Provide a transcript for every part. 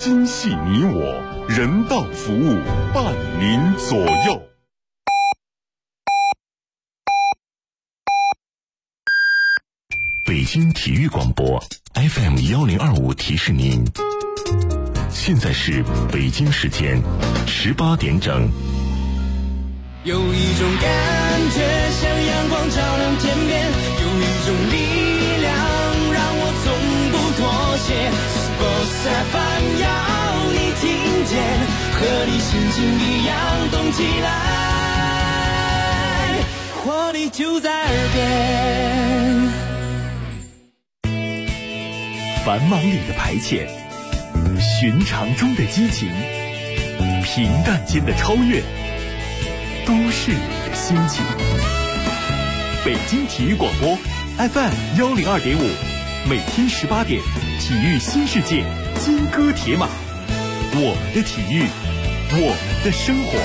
精细你我，人道服务伴您左右。北京体育广播 FM1025 提示您，现在是北京时间18点整。 有一种感觉像阳光照亮天边，有一种力量让我从不妥协。Sports FM 要你听见，和你心情一样动起来，活力就在耳边。 繁忙里的排遣，寻常中的激情，平淡间的超越，都市里的心情。北京体育广播 FM102.5，每天18点，体育新世界，金戈铁马，我们的体育，我们的生活。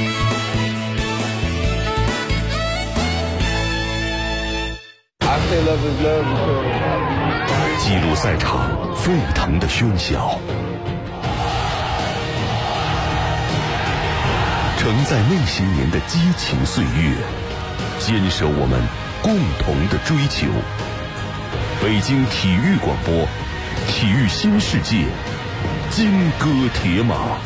记录赛场沸腾的喧嚣，承载那些年的激情岁月，坚守我们共同的追求。北京体育广播，体育新世界，金戈铁马。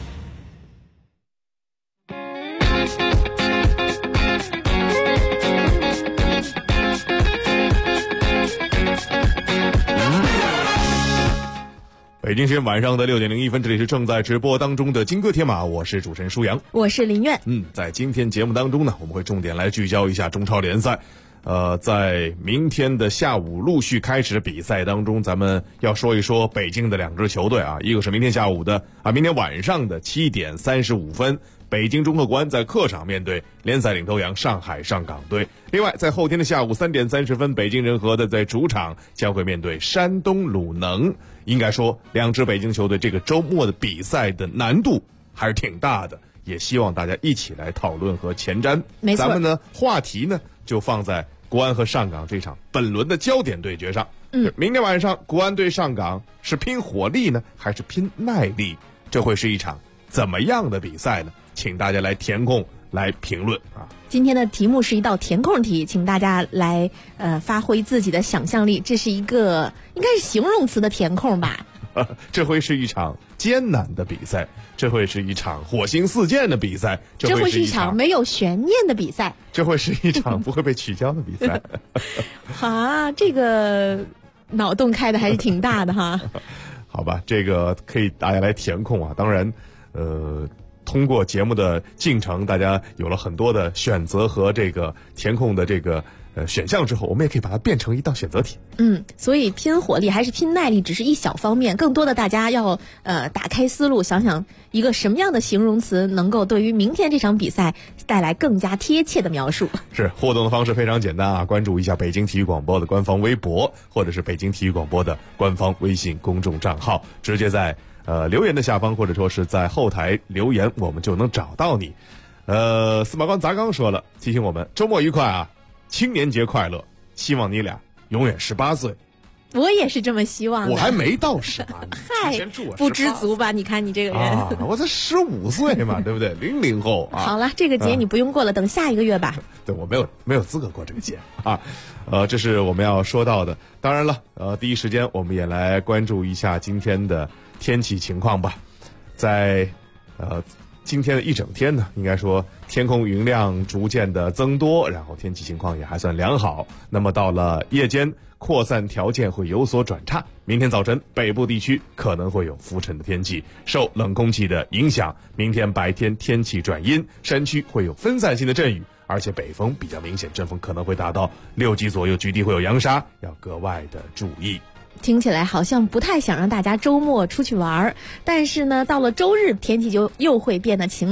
北京时间晚上的6点01分，这里是正在直播当中的金戈铁马，我是主持人舒阳， 我是林苑。 在今天节目当中呢，我们会重点来聚焦一下中超联赛。在明天的下午陆续开始的比赛当中，咱们要说一说北京的2支球队啊，一个是明天晚上的7点35分，北京中赫国安在客场面对联赛领头羊上海上港队。另外，在后天的下午3点30分，北京人和的在主场将会面对山东鲁能。应该说，2支北京球队这个周末的比赛的难度还是挺大的，也希望大家一起来讨论和前瞻。 没错， 咱们呢话题呢就放在国安和上港这场本轮的焦点对决上。明天晚上国安对上港是拼火力呢，还是拼耐力？这会是一场怎么样的比赛呢？请大家来填空来评论啊！ 今天的题目是一道填空题，请大家来发挥自己的想象力。这是一个应该是形容词的填空吧？ 这会是一场艰难的比赛，这会是一场火星四溅的比赛， 这会是一场没有悬念的比赛， 这会是一场不会被取消的比赛。 啊，这个脑洞开的还是挺大的哈。 好吧，这个可以大家来填空啊。当然，通过节目的进程，大家有了很多的选择和这个填空的这个选项之后，我们也可以把它变成一道选择题。 所以拼火力还是拼耐力只是一小方面，更多的大家要打开思路，想想一个什么样的形容词能够对于明天这场比赛带来更加贴切的描述。 是，互动的方式非常简单啊，关注一下北京体育广播的官方微博，或者是北京体育广播的官方微信公众账号，直接在留言的下方，或者说是在后台留言，我们就能找到你。司马光砸缸说了，提醒我们周末愉快啊，青年节快乐，希望你俩永远18岁。 我也是这么希望的。 我还没到18， 嗨，不知足吧？你看你这个人， 我才15岁嘛，对不对？00后啊。 好了，这个节你不用过了，等下一个月吧。 对，我没有资格过这个节啊。这是我们要说到的。当然了，第一时间我们也来关注一下今天的天气情况吧。在今天的一整天呢，应该说天空云量逐渐的增多，然后天气情况也还算良好。那么到了夜间，扩散条件会有所转差。明天早晨，北部地区可能会有浮尘的天气，受冷空气的影响，明天白天天气转阴，山区会有分散性的阵雨，而且北风比较明显，阵风可能会达到6级左右，局地会有扬沙，要格外的注意。 听起来好像不太想让大家周末出去玩，但是呢，到了周日天气就又会变得晴朗，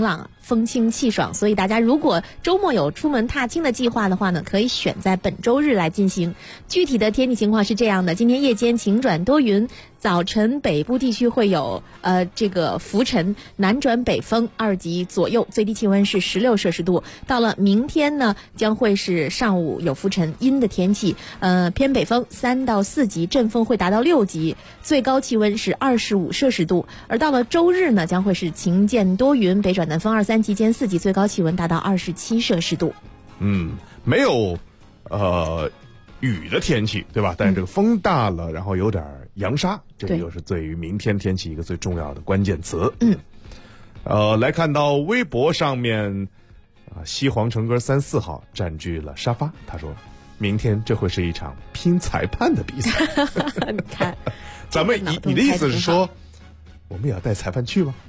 风清气爽，所以大家如果周末有出门踏青的计划的话呢，可以选在本周日来进行。具体的天气情况是这样的，今天夜间晴转多云，早晨北部地区会有这个浮尘，南转北风2级左右，最低气温是16摄氏度。到了明天呢，将会是上午有浮尘阴的天气，偏北风3到4级，阵风会达到6级，最高气温是25摄氏度。而到了周日呢，将会是晴间多云，北转南风2、3级兼4级，最高气温达到27摄氏度。 没有雨的天气，对吧？但是这个风大了，然后有点扬沙，这个又是对于明天天气一个最重要的关键词。来看到微博上面，西黄城歌3、4号占据了沙发，他说明天这会是一场拼裁判的比赛。 你看， 咱们你的意思是说，我们也要带裁判去吗？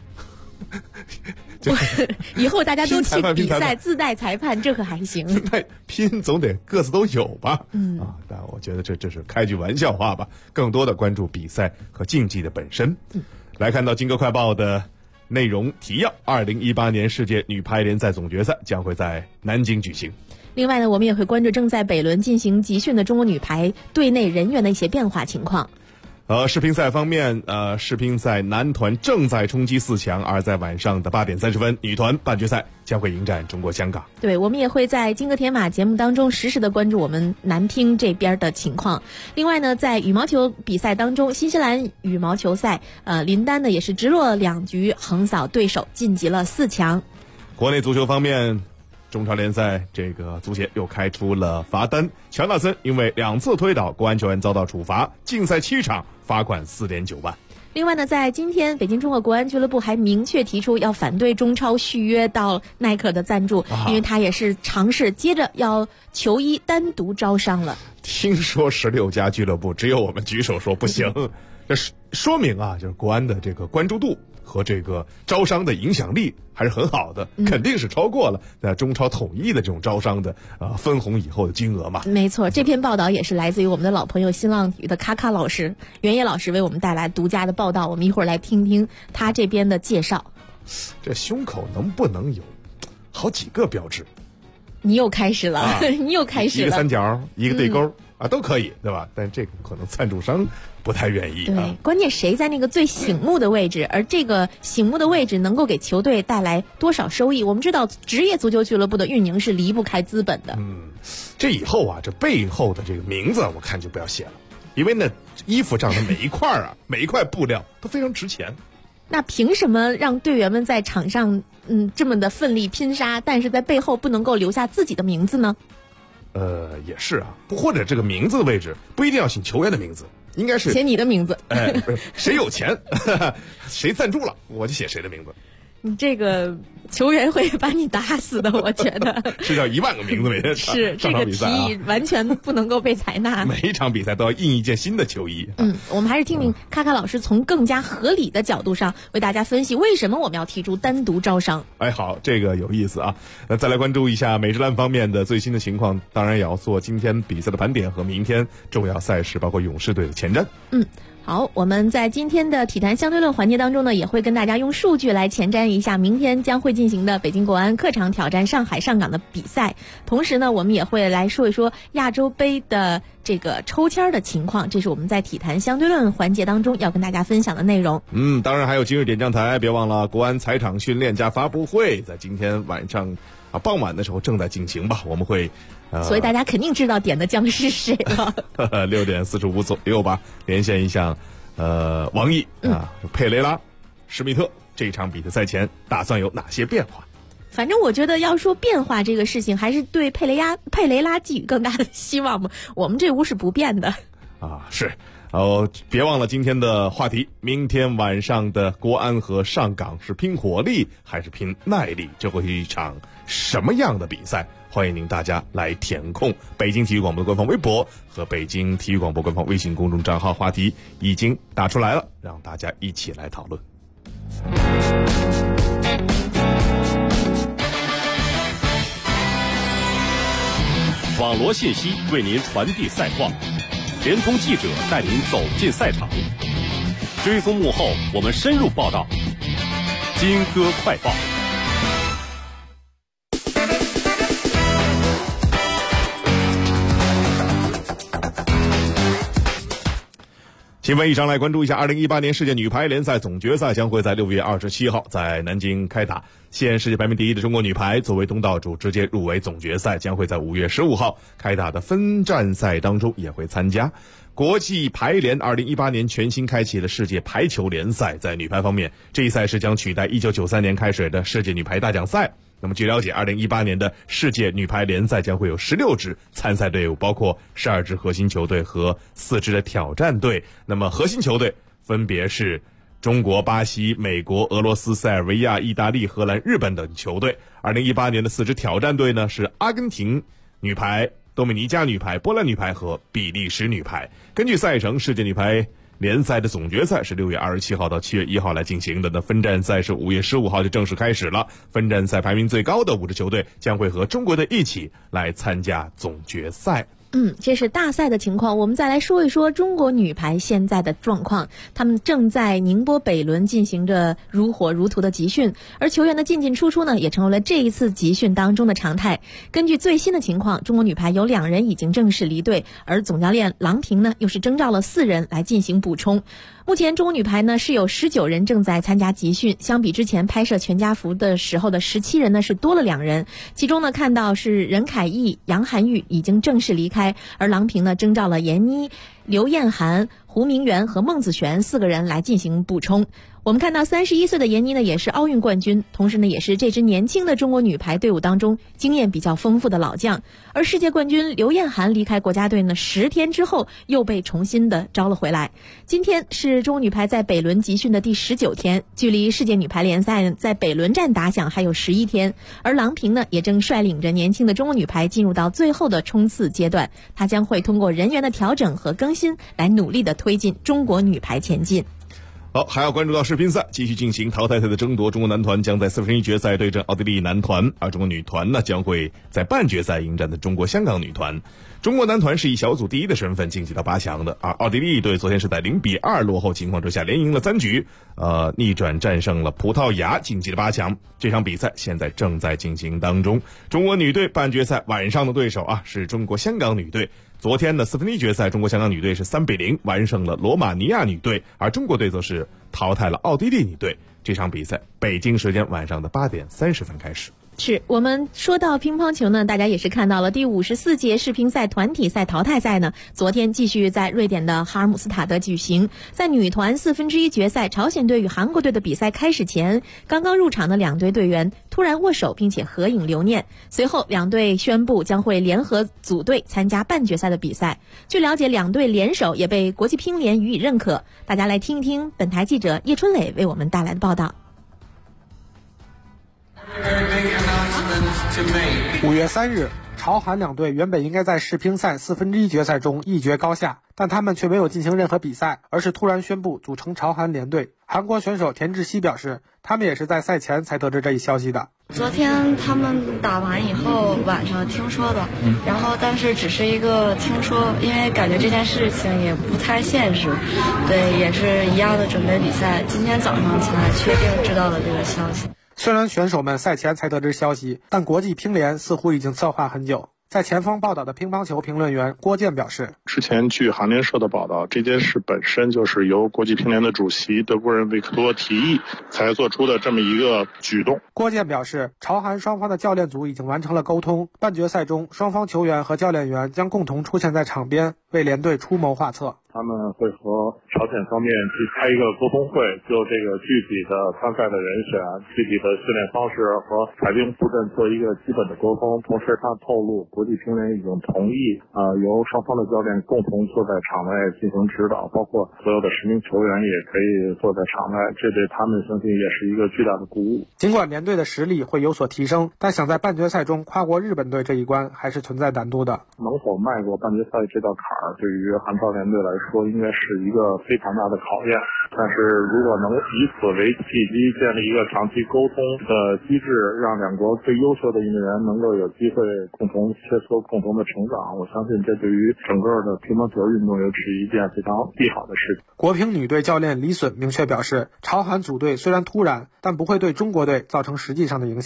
以后大家都去比赛自带裁判，这可还行。 那拼总得各自都有吧？但我觉得这是开句玩笑话吧。更多的关注比赛和竞技的本身。来看到金歌快报的内容提要：2018年世界女排联赛总决赛将会在南京举行。 另外呢，我们也会关注正在北仑进行集训的中国女排队内人员的一些变化情况。 世乒赛方面，世乒赛男团正在冲击4强，而在晚上的8点30分，女团半决赛将会迎战中国香港。对，我们也会在金戈铁马节目当中实时的关注我们男乒这边的情况。另外呢，在羽毛球比赛当中，新西兰羽毛球赛，林丹呢也是直落2局横扫对手，晋级了4强。国内足球方面，中超联赛这个足协又开出了罚单，乔纳森因为2次推倒国安球员遭到处罚，禁赛7场，罚款4.9万。另外呢，在今天，北京中赫国安俱乐部还明确提出要反对中超续约到耐克的赞助，因为他也是尝试接着要球衣单独招商了。听说16家俱乐部只有我们举手说不行，这说明啊，就是国安的这个关注度和这个招商的影响力还是很好的，肯定是超过了在中超统一的这种招商的分红以后的金额嘛。没错，这篇报道也是来自于我们的老朋友新浪体育的卡卡老师，袁野老师为我们带来独家的报道，我们一会儿来听听他这边的介绍。这胸口能不能有好几个标志？你又开始了，你又开始了，一个三角，一个对勾。都可以，对吧？但这个可能赞助商不太愿意。对，关键谁在那个最醒目的位置，而这个醒目的位置能够给球队带来多少收益？我们知道，职业足球俱乐部的运营是离不开资本的。这以后啊，这背后的这个名字，我看就不要写了，因为那衣服上的每一块每一块布料都非常值钱。那凭什么让队员们在场上这么的奋力拼杀，但是在背后不能够留下自己的名字呢？也是啊，或者这个名字的位置不一定要写球员的名字，应该是写你的名字。谁有钱，谁赞助了，我就写谁的名字。你这个球员会把你打死的，我觉得是叫1万个名字每天是这个提议完全不能够被采纳。每一场比赛都要印一件新的球衣。我们还是听听卡卡老师从更加合理的角度上为大家分析为什么我们要提出单独招商。好，这个有意思啊。再来关注一下美职篮方面的最新的情况，当然也要做今天比赛的盘点和明天重要赛事，包括勇士队的前瞻。好，我们在今天的体坛相对论环节当中呢，也会跟大家用数据来前瞻一下明天将会进行的北京国安客场挑战上海上港的比赛。同时呢，我们也会来说一说亚洲杯的这个抽签的情况，这是我们在体坛相对论环节当中要跟大家分享的内容。当然还有今日点将台，别忘了国安采场训练加发布会，在今天晚上傍晚的时候正在进行吧，我们会所以大家肯定知道点的将是谁了。6点45左右吧，连线一下王毅佩雷拉、施密特这场比赛赛前打算有哪些变化？反正我觉得要说变化这个事情，还是对佩雷拉寄予更大的希望嘛。我们这屋是不变的是。别忘了今天的话题，明天晚上的国安和上港是拼火力还是拼耐力？这会是一场什么样的比赛？欢迎您大家来填空北京体育广播的官方微博和北京体育广播官方微信公众账号，话题已经打出来了，让大家一起来讨论。 网罗信息为您传递赛况，联通记者带您走进赛场，追踪幕后，我们深入报道。金歌快报。 新闻一上来关注一下2018年世界女排联赛总决赛将会在6月27号在南京开打。现世界排名第一的中国女排作为东道主直接入围总决赛，将会在5月15号开打的分站赛当中也会参加。国际排联2018年全新开启了世界排球联赛，在女排方面，这一赛事将取代1993年开始的世界女排大奖赛。那么据了解，2018年的世界女排联赛将会有16支参赛队伍，包括12支核心球队和4支的挑战队。那么核心球队分别是中国、巴西、美国、俄罗斯、塞尔维亚、意大利、荷兰、日本等球队。2018年的4支挑战队呢是阿根廷女排、多米尼加女排、波兰女排和比利时女排。根据赛程，世界女排联赛的总决赛是6月27号到7月1号来进行的，那分站赛是5月15号就正式开始了。分站赛排名最高的5支球队将会和中国队一起来参加总决赛。 这是大赛的情况。我们再来说一说中国女排现在的状况。他们正在宁波北仑进行着如火如荼的集训，而球员的进进出出呢，也成为了这一次集训当中的常态。根据最新的情况，中国女排有2人已经正式离队，而总教练郎平呢，又是征召了4人来进行补充。目前中国女排呢是有19人正在参加集训，相比之前拍摄全家福的时候的17人呢是多了2人。其中呢看到是任凯毅、杨涵玉已经正式离开，而郎平呢征召了闫妮、刘晏涵、胡明元和孟子璇4个人来进行补充。我们看到31岁的闫妮呢也是奥运冠军，同时呢也是这支年轻的中国女排队伍当中经验比较丰富的老将。而世界冠军刘晏涵离开国家队呢10天之后又被重新的招了回来。今天是中国女排在北仑集训的第19天，距离世界女排联赛在北仑站打响还有11天。而郎平呢也正率领着年轻的中国女排进入到最后的冲刺阶段，她将会通过人员的调整和更新来努力的推进中国女排前进。 好，还要关注到世乒赛继续进行淘汰赛的争夺，中国男团将在4分之一决赛对阵奥地利男团，而中国女团呢将会在半决赛迎战的中国香港女团。中国男团是以小组第一的身份晋级到8强的，而奥地利队昨天是在0比2落后情况之下连赢了3局，逆转战胜了葡萄牙，晋级了8强。这场比赛现在正在进行当中。中国女队半决赛晚上的对手是中国香港女队。昨天的4分之一决赛，中国香港女队是3比0完胜了罗马尼亚女队，而中国队则是淘汰了奥地利女队。这场比赛北京时间晚上的8点30分开始。 是我们说到乒乓球呢，大家也是看到了第54届世乒赛团体赛淘汰赛呢，昨天继续在瑞典的哈尔姆斯塔德举行。在女团4分之一决赛，朝鲜队与韩国队的比赛开始前，刚刚入场的2队队员突然握手并且合影留念，随后2队宣布将会联合组队参加半决赛的比赛。据了解，2队联手也被国际乒联予以认可。大家来听一听本台记者叶春磊为我们带来的报道。 5月3日，朝韩2队原本应该在世乒赛4分之一决赛中一决高下，但他们却没有进行任何比赛，而是突然宣布组成朝韩联队。韩国选手田志希表示，他们也是在赛前才得知这一消息的。 昨天他们打完以后晚上听说的，然后但是只是一个听说，因为感觉这件事情也不太现实。对，也是一样的准备比赛，今天早上才确定知道了这个消息。 虽然选手们赛前才得知消息，但国际乒联似乎已经策划很久。在前方报道的乒乓球评论员郭健表示， 之前据韩联社的报道，这件事本身就是由国际乒联的主席德国人维克多提议才做出的这么一个举动。 郭健表示，朝韩双方的教练组已经完成了沟通，半决赛中双方球员和教练员将共同出现在场边，为联队出谋划策。 他们会和朝鲜方面去开一个沟通会，就这个具体的参赛的人选、具体的训练方式和排兵布阵做一个基本的沟通。同时他透露，国际乒联已经同意由双方的教练共同坐在场外进行指导，包括所有的10名球员也可以坐在场外，这对他们相信也是一个巨大的鼓舞。 尽管联队的实力会有所提升，但想在半决赛中跨过日本队这一关还是存在难度的。 能否迈过半决赛这道坎儿，对于韩朝联队来说应该是一个非常大的考验。但是如果能以此为契机，建立一个长期沟通的机制，让2国最优秀的运动员能够有机会共同切磋、共同的成长，我相信这对于整个的乒乓球运动也是一件非常利好的事情。 国乒女队教练李隼明确表示，朝韩组队虽然突然，但不会对中国队造成实际上的影响。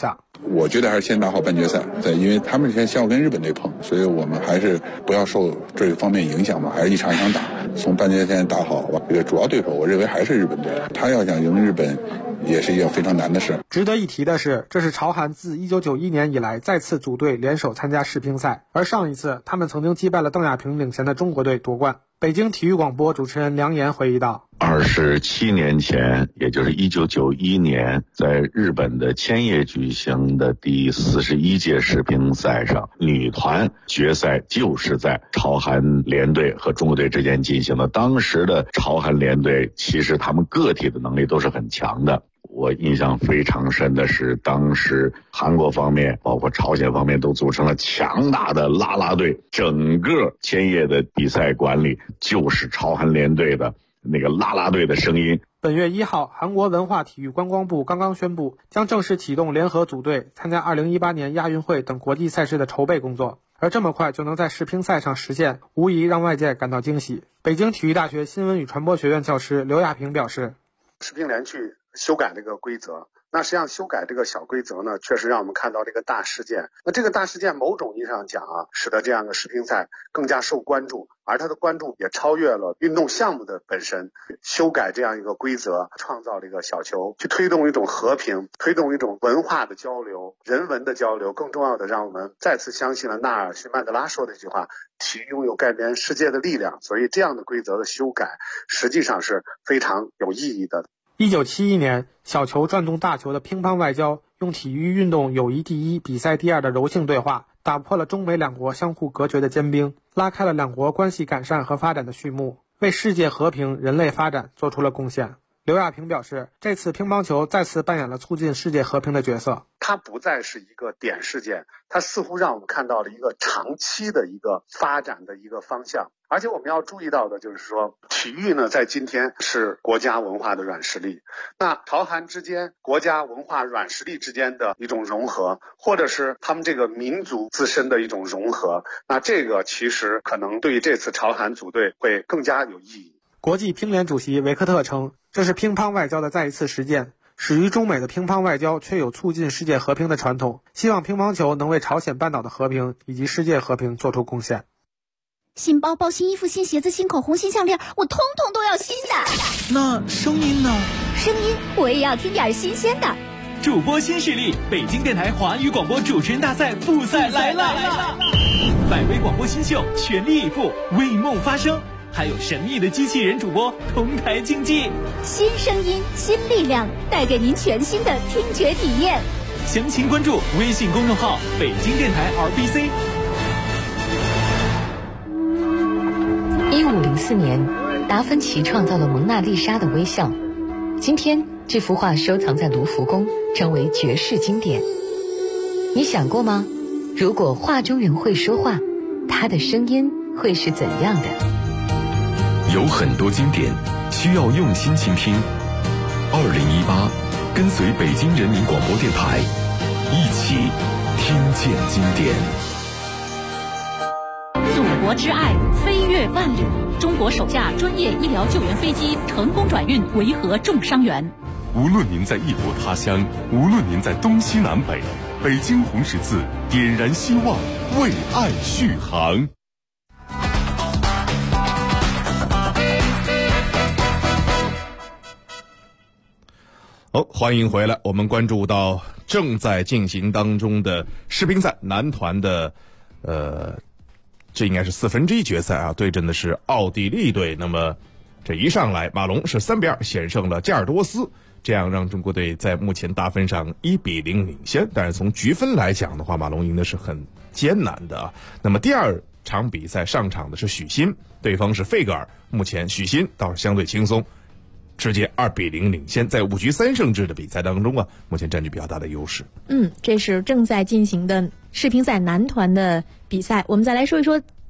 我觉得还是先打好半决赛，对，因为他们先要跟日本队碰，所以我们还是不要受这个方面影响嘛，还是一场一场打，从半决赛打好吧。这个主要对手我认为还是日本队，他要想赢日本也是一件非常难的事。 值得一提的是，这是朝韩自1991年以来再次组队联手参加世乒赛，而上一次他们曾经击败了邓亚萍领衔的中国队夺冠。北京体育广播主持人梁岩回忆道 ：27年前，也就是1991年，在日本的千叶举行的第41届世乒赛上，女团决赛就是在朝韩联队和中国队之间进行的。当时的朝韩联队其实他们个体的能力都是很强的。我印象非常深的是，当时韩国方面包括朝鲜方面都组成了强大的啦啦队，整个千叶的比赛馆里就是朝韩联队的那个啦啦队的声音。 本月1号，韩国文化体育观光部刚刚宣布，将正式启动联合组队参加2018年亚运会等国际赛事的筹备工作。而这么快就能在世乒赛上实现，无疑让外界感到惊喜。北京体育大学新闻与传播学院教师刘亚平表示， 世乒联去修改这个规则，那实际上修改这个小规则呢，确实让我们看到这个大事件。那这个大事件某种意义上讲啊，使得这样的世乒赛更加受关注，而它的关注也超越了运动项目的本身。修改这样一个规则，创造这个小球，去推动一种和平，推动一种文化的交流，人文的交流。更重要的，让我们再次相信了纳尔逊曼德拉说的一句话：体育拥有改变世界的力量。所以这样的规则的修改实际上是非常有意义的。 1971年，小球转动大球的乒乓外交，用体育运动友谊第一、比赛第二的柔性对话，打破了中美两国相互隔绝的坚冰，拉开了两国关系改善和发展的序幕，为世界和平、人类发展做出了贡献。刘亚平表示，这次乒乓球再次扮演了促进世界和平的角色。 它不再是一个点事件，它似乎让我们看到了一个长期的一个发展的一个方向。而且我们要注意到的就是说，体育呢在今天是国家文化的软实力。那朝韩之间国家文化软实力之间的一种融合，或者是他们这个民族自身的一种融合，那这个其实可能对于这次朝韩组队会更加有意义。 国际乒联主席维克特称，这是乒乓外交的再一次实践。始于中美的乒乓外交却有促进世界和平的传统，希望乒乓球能为朝鲜半岛的和平以及世界和平做出贡献。 新包包、新衣服、新鞋子、新口红、新项链，我通通都要新的。 那声音呢？ 声音我也要听点新鲜的。 主播新势力，北京电台华语广播主持人大赛复赛来了！100位广播新秀全力以赴，为梦发声。还有神秘的机器人主播同台竞技， 新声音新力量，带给您全新的听觉体验。 详情关注微信公众号北京电台 RBC。 1504年，达芬奇创造了蒙娜丽莎的微笑，今天这幅画收藏在卢浮宫，成为绝世经典。你想过吗？如果画中人会说话，他的声音会是怎样的？ 有很多经典需要用心倾听。2018，跟随北京人民广播电台，一起听见经典。 祖国之爱飞越万里，中国首架专业医疗救援飞机成功转运维和重伤员。 无论您在异国他乡，无论您在东西南北，北京红十字点燃希望，为爱续航。 好，欢迎回来。我们关注到正在进行当中的世乒赛男团的，这应该是1/4决赛啊，对阵的是奥地利队。那么这一上来，马龙是3-2险胜了加尔多斯，这样让中国队在目前大分上1-0领先。但是从局分来讲的话，马龙赢的是很艰难的啊。那么第二场比赛上场的是许昕，对方是费格尔，目前许昕倒是相对轻松，直接2-0领先，在5局3胜制的比赛当中啊，目前占据比较大的优势。 这是正在进行的世乒赛男团的比赛。我们再来说一说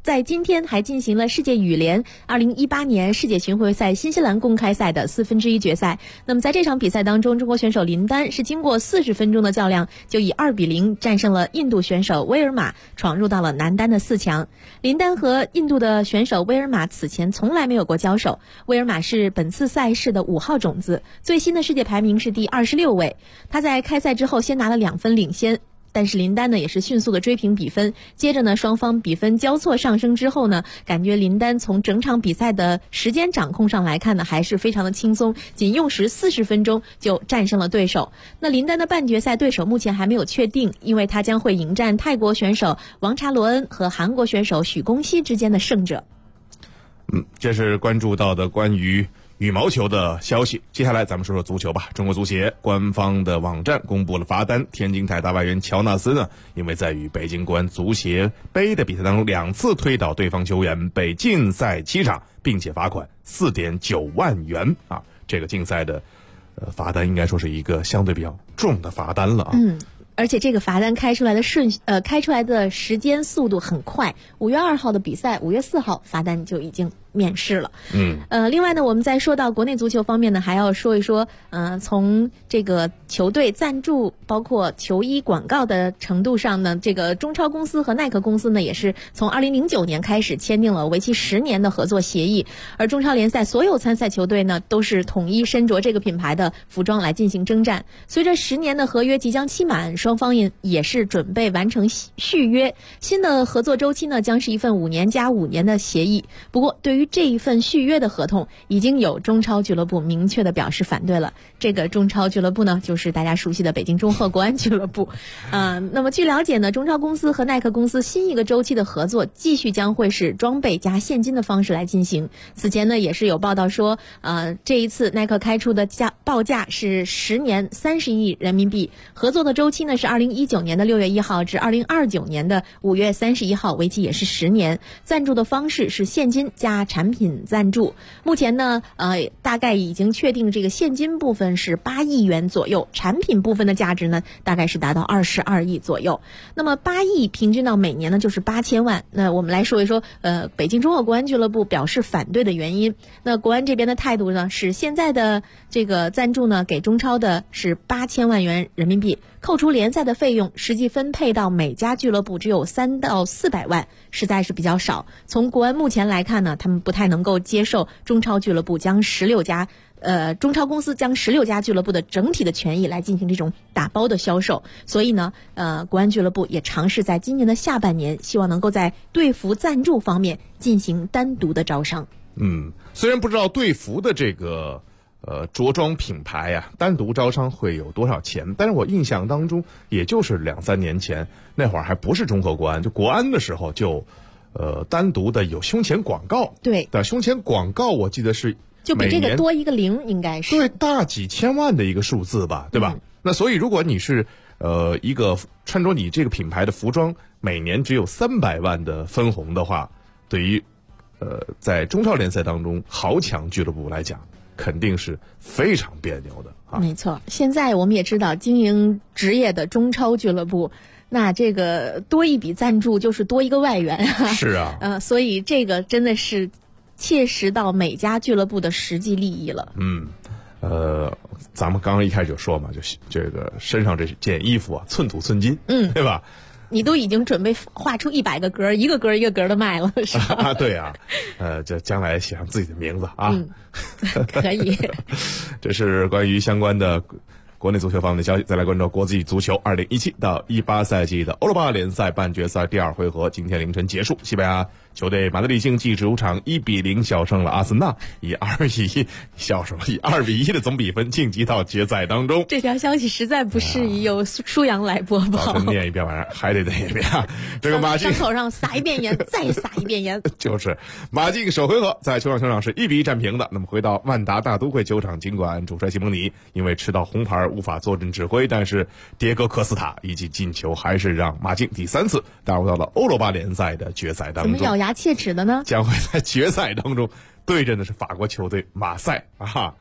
在今天还进行了世界羽联2018年世界巡回赛新西兰公开赛的1/4决赛。那么在这场比赛当中，中国选手林丹是经过40分钟的较量，就以2-0战胜了印度选手威尔玛，闯入到了男单的4强。林丹和印度的选手威尔玛此前从来没有过交手，威尔玛是本次赛事的5号种子，最新的世界排名是第26位。他在开赛之后先拿了2分领先，但是林丹呢也是迅速的追平比分，接着呢双方比分交错上升之后呢，感觉林丹从整场比赛的时间掌控上来看呢，还是非常的轻松，仅用时40分钟就战胜了对手。那林丹的半决赛对手目前还没有确定，因为他将会迎战泰国选手王查罗恩和韩国选手许恭熙之间的胜者。 这是关注到的关于羽毛球的消息。接下来咱们说说足球吧。中国足协官方的网站公布了罚单，天津泰达外援乔纳斯呢，因为在与北京国安足协杯的比赛当中2次推倒对方球员，被禁赛7场，并且罚款4.9万元啊。这个禁赛的罚单应该说是一个相对比较重的罚单了啊。 而且这个罚单开出来的时间速度很快，5月2号的比赛，5月4号罚单就已经面世了。另外呢，我们在说到国内足球方面呢，还要说一说，从这个球队赞助包括球衣广告的程度上呢，这个中超公司和耐克公司呢，也是从2009年开始签订了为期10年的合作协议，而中超联赛所有参赛球队呢，都是统一身着这个品牌的服装来进行征战。随着10年的合约即将期满，双方也是准备完成续约，新的合作周期呢，将是一份5年加5年的协议。不过对于这一份续约的合同，已经有中超俱乐部明确的表示反对了。这个中超俱乐部呢，就是大家熟悉的北京中赫国安俱乐部。那么据了解呢，中超公司和耐克公司新一个周期的合作继续将会是装备加现金的方式来进行。此前呢，也是有报道说，这一次耐克开出的报价是10年30亿人民币，合作的周期呢是2019年的6月1号至2029年的5月31号，为期也是10年。赞助的方式是现金加产品赞助。目前呢，大概已经确定这个现金部分是8亿元左右，产品部分的价值呢，大概是达到22亿左右。那么8亿平均到每年呢就是8000万。那我们来说一说，北京中赫国安俱乐部表示反对的原因。那国安这边的态度呢，是现在的这个赞助呢，给中超的是8000万元人民币，扣除联赛的费用，实际分配到每家俱乐部只有300到400万，实在是比较少。从国安目前来看呢，他们不太能够接受中超俱乐部将中超公司将16家俱乐部的整体的权益来进行这种打包的销售。所以呢，国安俱乐部也尝试在今年的下半年，希望能够在队服赞助方面进行单独的招商。 虽然不知道队服的这个着装品牌呀，单独招商会有多少钱，但是我印象当中，也就是2-3年前那会儿还不是中赫国安，就国安的时候就单独的有胸前广告。 对， 胸前广告我记得是就比这个多一个0，应该是对大几千万的一个数字吧，对吧？那所以如果你是一个穿着你这个品牌的服装，每年只有300万的分红的话，对于在中超联赛当中豪强俱乐部来讲，肯定是非常别扭的啊。 没错，现在我们也知道，经营职业的中超俱乐部，那这个多一笔赞助就是多一个外援啊。 是啊， 所以这个真的是切实到每家俱乐部的实际利益了。 咱们刚刚一开始就说嘛，就这个身上这件衣服啊，寸土寸金，对吧？ 你都已经准备画出100个格，一个格一个格的卖了，是吧？ 对啊，这将来写上自己的名字啊， 可以。 这是关于相关的国内足球方面的消息。再来关注国际足球2017到18赛季的欧罗巴联赛半决赛第2回合，今天凌晨结束。西班牙球队马德里竞技主场1-0小胜了阿森纳，以2-1的总比分晋级到决赛当中。 这条消息实在不适宜由舒阳来播报。 念一遍晚上还得念一遍。这个马竞伤口上撒一遍盐，再撒一遍盐。 就是马竞首回合在球场是1-1战平的。那么回到万达大都会球场，尽管主帅西蒙尼因为吃到红牌无法坐镇指挥，但是迭戈科斯塔以及进球还是让马竞第3次打入到了欧罗巴联赛的决赛当中。 怎么咬牙切齿的呢？ 将会在决赛当中对阵的是法国球队马赛啊。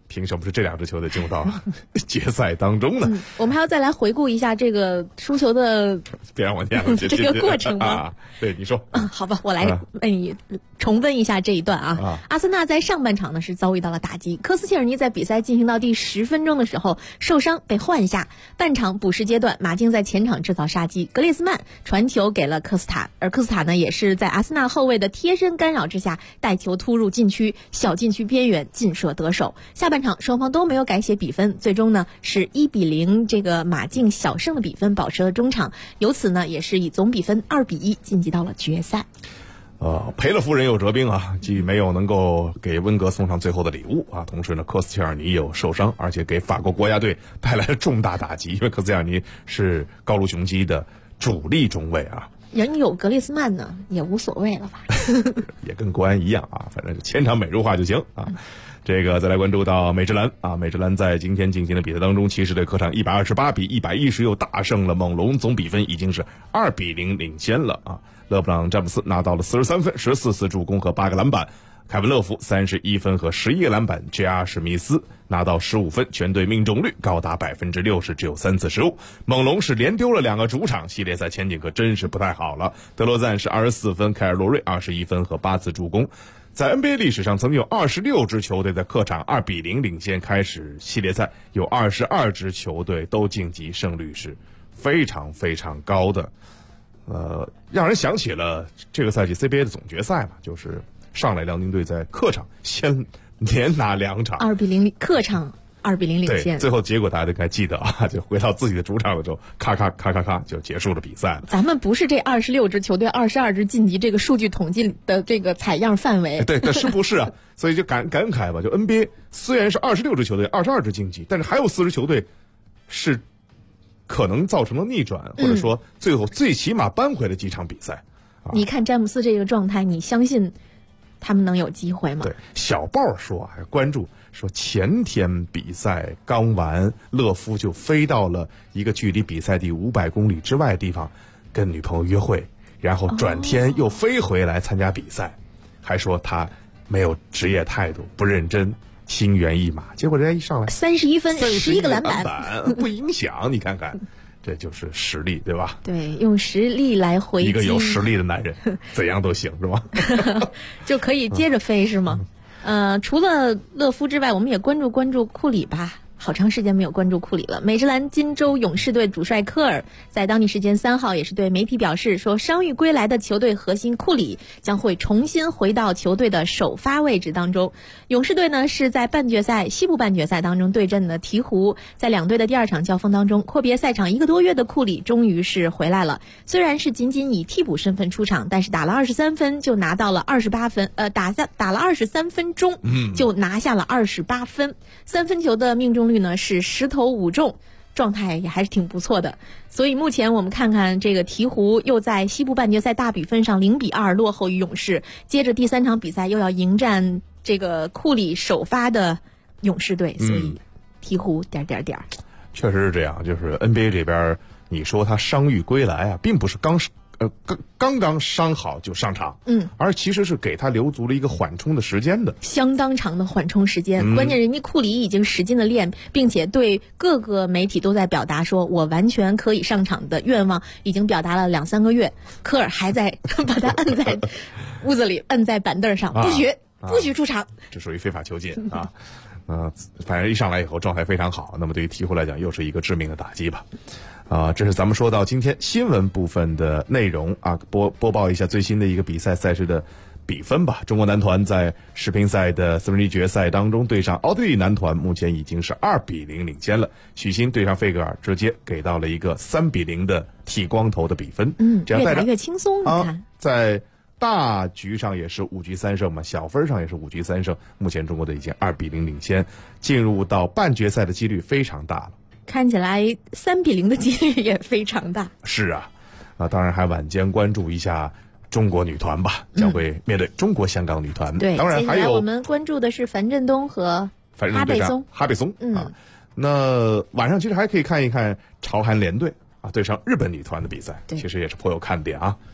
凭什么是这2支球队进入到决赛当中呢？ 我们还要再来回顾一下这个输球的别让我念了这个过程吗？ 对，你说。 好吧，我来为你重温一下这一段啊。阿森纳在上半场呢是遭遇到了打击，科斯切尔尼在比赛进行到第10分钟的时候受伤被换下。半场补时阶段，马竞在前场制造杀机，格列斯曼传球给了科斯塔，而科斯塔呢也是在阿森纳后卫的贴身干扰之下带球突入禁区，小禁区边缘劲射得手。下半场双方都没有改写比分，最终呢是1-0，这个马竞小胜的比分保持了中场，由此呢也是以总比分2-1晋级到了决赛。 赔了夫人又折兵啊，既没有能够给温格送上最后的礼物啊，同时呢科斯切尔尼有受伤，而且给法国国家队带来了重大打击，因为科斯切尔尼是高卢雄鸡的主力中卫啊。 人有格列斯曼呢也无所谓了吧。 也跟国安一样啊，反正前场美如画就行啊。这个再来关注到美职篮啊，美职篮在今天进行的比赛当中，骑士队客场128-110又大胜了猛龙，总比分已经是2-0领先了啊。勒布朗詹姆斯拿到了43分、14次助攻和8个篮板，凯文勒福31分和11个篮板，J.R. 史密斯拿到15分，全队命中率高达60%，只有3次失误。猛龙是连丢了2个主场，系列赛前景可真是不太好了。德罗赞是24分，凯尔洛瑞21分和8次助攻。在 NBA 历史上，曾经有26支球队在客场2-0领先开始系列赛，有22支球队都晋级，胜率是非常非常高的。让人想起了这个赛季 CBA 的总决赛嘛，就是上来辽宁队在客场先连拿2场 ，2-0客场2-0领先。 对，最后结果大家都该记得啊，就回到自己的主场的时候，咔就结束了比赛了。 咱们不是这26支球队22支晋级这个数据统计的这个采样范围。 对，是不是啊？所以就感慨吧，就 NBA 虽然是26支球队22支晋级，但是还有4支球队是可能造成了逆转，或者说最后最起码扳回了几场比赛。 你看詹姆斯这个状态，你相信他们能有机会吗？ 对，小报说啊，关注说前天比赛刚完，勒夫就飞到了一个距离比赛地500公里之外的地方跟女朋友约会，然后转天又飞回来参加比赛，还说他没有职业态度，不认真，心猿意马。结果人家一上来 31分11个篮板不影响，你看看这就是实力，对吧？ 对，用实力来回击。 一个有实力的男人怎样都行，是吧？ 就可以接着飞，是吗？除了勒夫之外，我们也关注库里吧。好长时间没有关注库里了。美职篮金州勇士队主帅科尔在当地时间3号也是对媒体表示说，伤愈归来的球队核心库里将会重新回到球队的首发位置当中。勇士队呢是在西部半决赛当中对阵的鹈鹕，在两队的第2场交锋当中，阔别赛场1个多月的库里终于是回来了。虽然是仅仅以替补身份出场，但是打了23分就拿到了28分，打了23分钟就拿下了28分，3分球的命中率呢是10投5中，状态也还是挺不错的。所以目前我们看看这个鹈鹕又在西部半决赛大比分上0-2落后于勇士，接着第3场比赛又要迎战这个库里首发的勇士队，所以鹈鹕…… 确实是这样，就是 NBA 这边你说他伤愈归来啊，并不是刚刚伤好就上场，而其实是给他留足了一个缓冲的时间的， 相当长的缓冲时间。关键人家库里已经使劲的练，并且对各个媒体都在表达说我完全可以上场的愿望，已经表达了2-3个月。科尔还在把他摁在屋子里，摁在板凳上，不许出场， 这属于非法囚禁啊。反正一上来以后状态非常好，那么对于鹈鹕来讲又是一个致命的打击吧。这是咱们说到今天新闻部分的内容啊，播报一下最新的一个比赛赛事的比分吧。中国男团在世乒赛的1/4决赛当中对上奥地利男团，目前已经是2-0领先了。许昕对上费格尔，直接给到了一个3-0的剃光头的比分。这样越打越轻松，你看， 在大局上也是5局3胜嘛，小分上也是5局3胜。目前中国队已经2-0领先，进入到半决赛的几率非常大了。 看起来3-0的几率也非常大。 是啊，当然还晚间关注一下中国女团吧，将会面对中国香港女团。 对， 当然还有我们关注的是樊振东和哈贝松。 那晚上其实还可以看一看朝韩联队对上日本女团的比赛，其实也是颇有看点啊。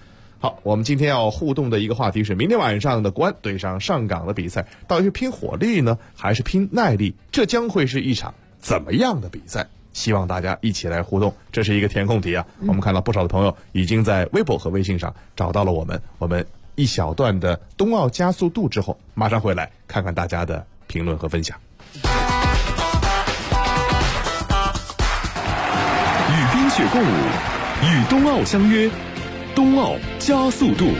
好，我们今天要互动的一个话题是明天晚上的国安对上上港的比赛，到底是拼火力呢，还是拼耐力？这将会是一场怎么样的比赛？希望大家一起来互动，这是一个填空题啊。我们看到不少的朋友已经在微博和微信上找到了我们一小段的冬奥加速度之后，马上回来看看大家的评论和分享。 与冰雪共舞，与冬奥相约，冬奥加速度。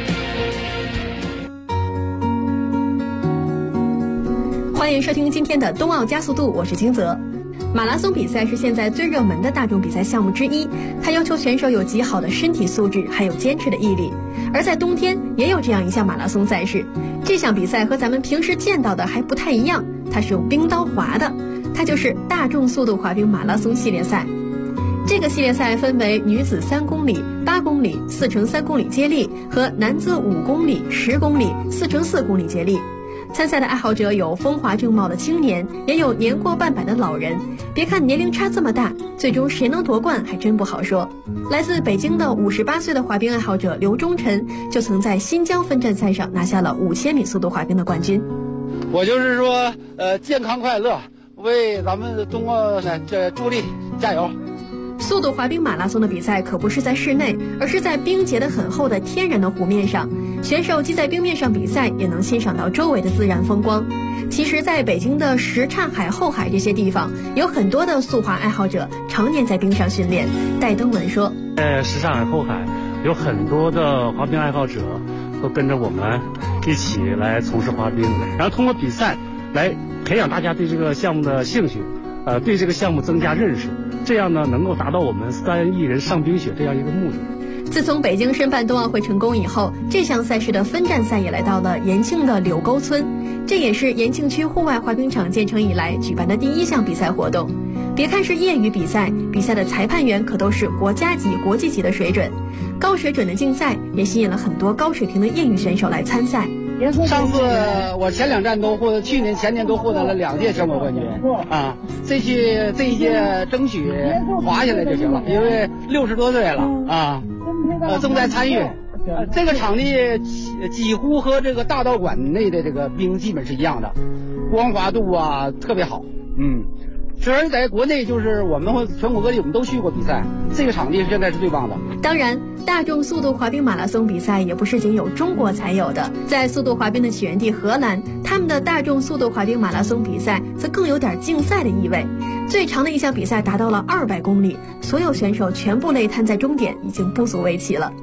欢迎收听今天的冬奥加速度，我是金泽。马拉松比赛是现在最热门的大众比赛项目之一，它要求选手有极好的身体素质，还有坚持的毅力。而在冬天也有这样一项马拉松赛事，这项比赛和咱们平时见到的还不太一样，它是用冰刀划的，它就是大众速度滑冰马拉松系列赛。这个系列赛分为女子3公里、8公里、4×3公里接力和男子5公里、10公里、4×4公里接力。参赛的爱好者有风华正茂的青年，也有年过半百的老人。别看年龄差这么大，最终谁能夺冠还真不好说。来自北京的58岁的滑冰爱好者刘忠臣，就曾在新疆分站赛上拿下了5000米速度滑冰的冠军。 我就是说，健康快乐，为咱们冬奥呢助力，加油！ 速度滑冰马拉松的比赛可不是在室内，而是在冰结得很厚的天然的湖面上。选手既在冰面上比赛，也能欣赏到周围的自然风光。其实在北京的什刹海、后海这些地方，有很多的速滑爱好者常年在冰上训练。戴登文说， 什刹海、后海有很多的滑冰爱好者都跟着我们一起来从事滑冰，然后通过比赛来培养大家对这个项目的兴趣，对这个项目增加认识，这样呢能够达到我们3亿人上冰雪这样一个目的。 自从北京申办冬奥会成功以后，这项赛事的分站赛也来到了延庆的柳沟村，这也是延庆区户外滑冰场建成以来举办的第1项比赛活动。别看是业余比赛，比赛的裁判员可都是国家级、国际级的水准。高水准的竞赛也吸引了很多高水平的业余选手来参赛。 上次我前2站都获，去年前年都获得了2届全国冠军啊！这一届争取滑下来就行了，因为60多岁了啊，正在参与。这个场地几乎和这个大道馆内的这个冰基本是一样的，光滑度啊特别好，虽然在国内就是我们全国各地我们都去过比赛，这个场地现在是最棒的。 当然，大众速度滑冰马拉松比赛也不是仅有中国才有的，在速度滑冰的起源地荷兰，他们的大众速度滑冰马拉松比赛则更有点竞赛的意味。最长的一项比赛达到了200公里，所有选手全部累瘫在终点，已经不足为奇了。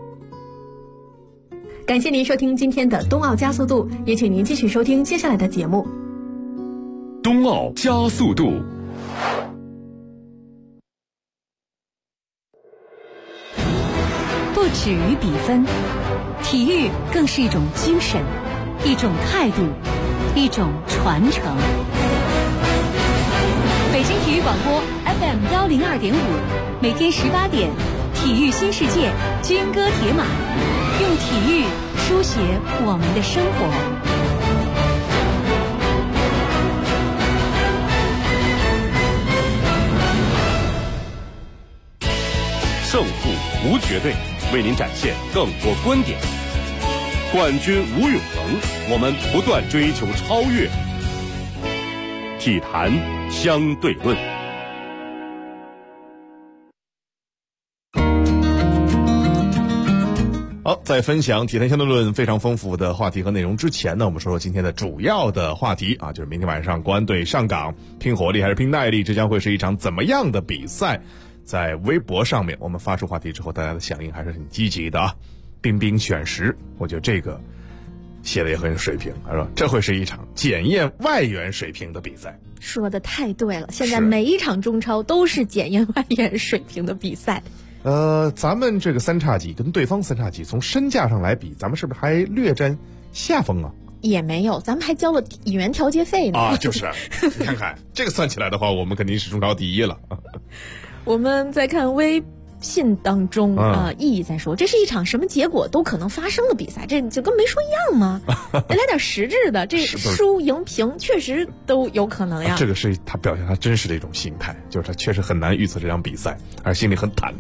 感谢您收听今天的冬奥加速度，也请您继续收听接下来的节目。 冬奥加速度。 不止于比分，体育更是一种精神，一种态度，一种传承。北京体育广播 FM 102.5，每天18点，体育新世界，军歌铁马，用体育书写我们的生活。 胜负无绝对，为您展现更多观点。冠军无永恒，我们不断追求超越。体坛相对论。 好，在分享体坛相对论非常丰富的话题和内容之前呢，我们说说今天的主要的话题啊，就是明天晚上国安队上港，拼火力还是拼耐力，这将会是一场怎么样的比赛？在微博上面我们发出话题之后，大家的响应还是很积极的啊。冰冰选时，我觉得这个写的也很有水平，是吧？这会是一场检验外援水平的比赛。 说的太对了，现在每一场中超都是检验外援水平的比赛。 咱们这个3叉戟跟对方3叉戟从身价上来比，咱们是不是还略占下风啊？ 也没有，咱们还交了语言调节费呢。 啊，就是你看看这个算起来的话，我们肯定是中超第一了。 我们在看微信当中意义在说，这是一场什么结果都可能发生的比赛，这就跟没说一样吗？得来点实质的，这输赢平确实都有可能呀。 这个是他表现他真实的一种心态，就是他确实很难预测这场比赛，而心里很忐忑。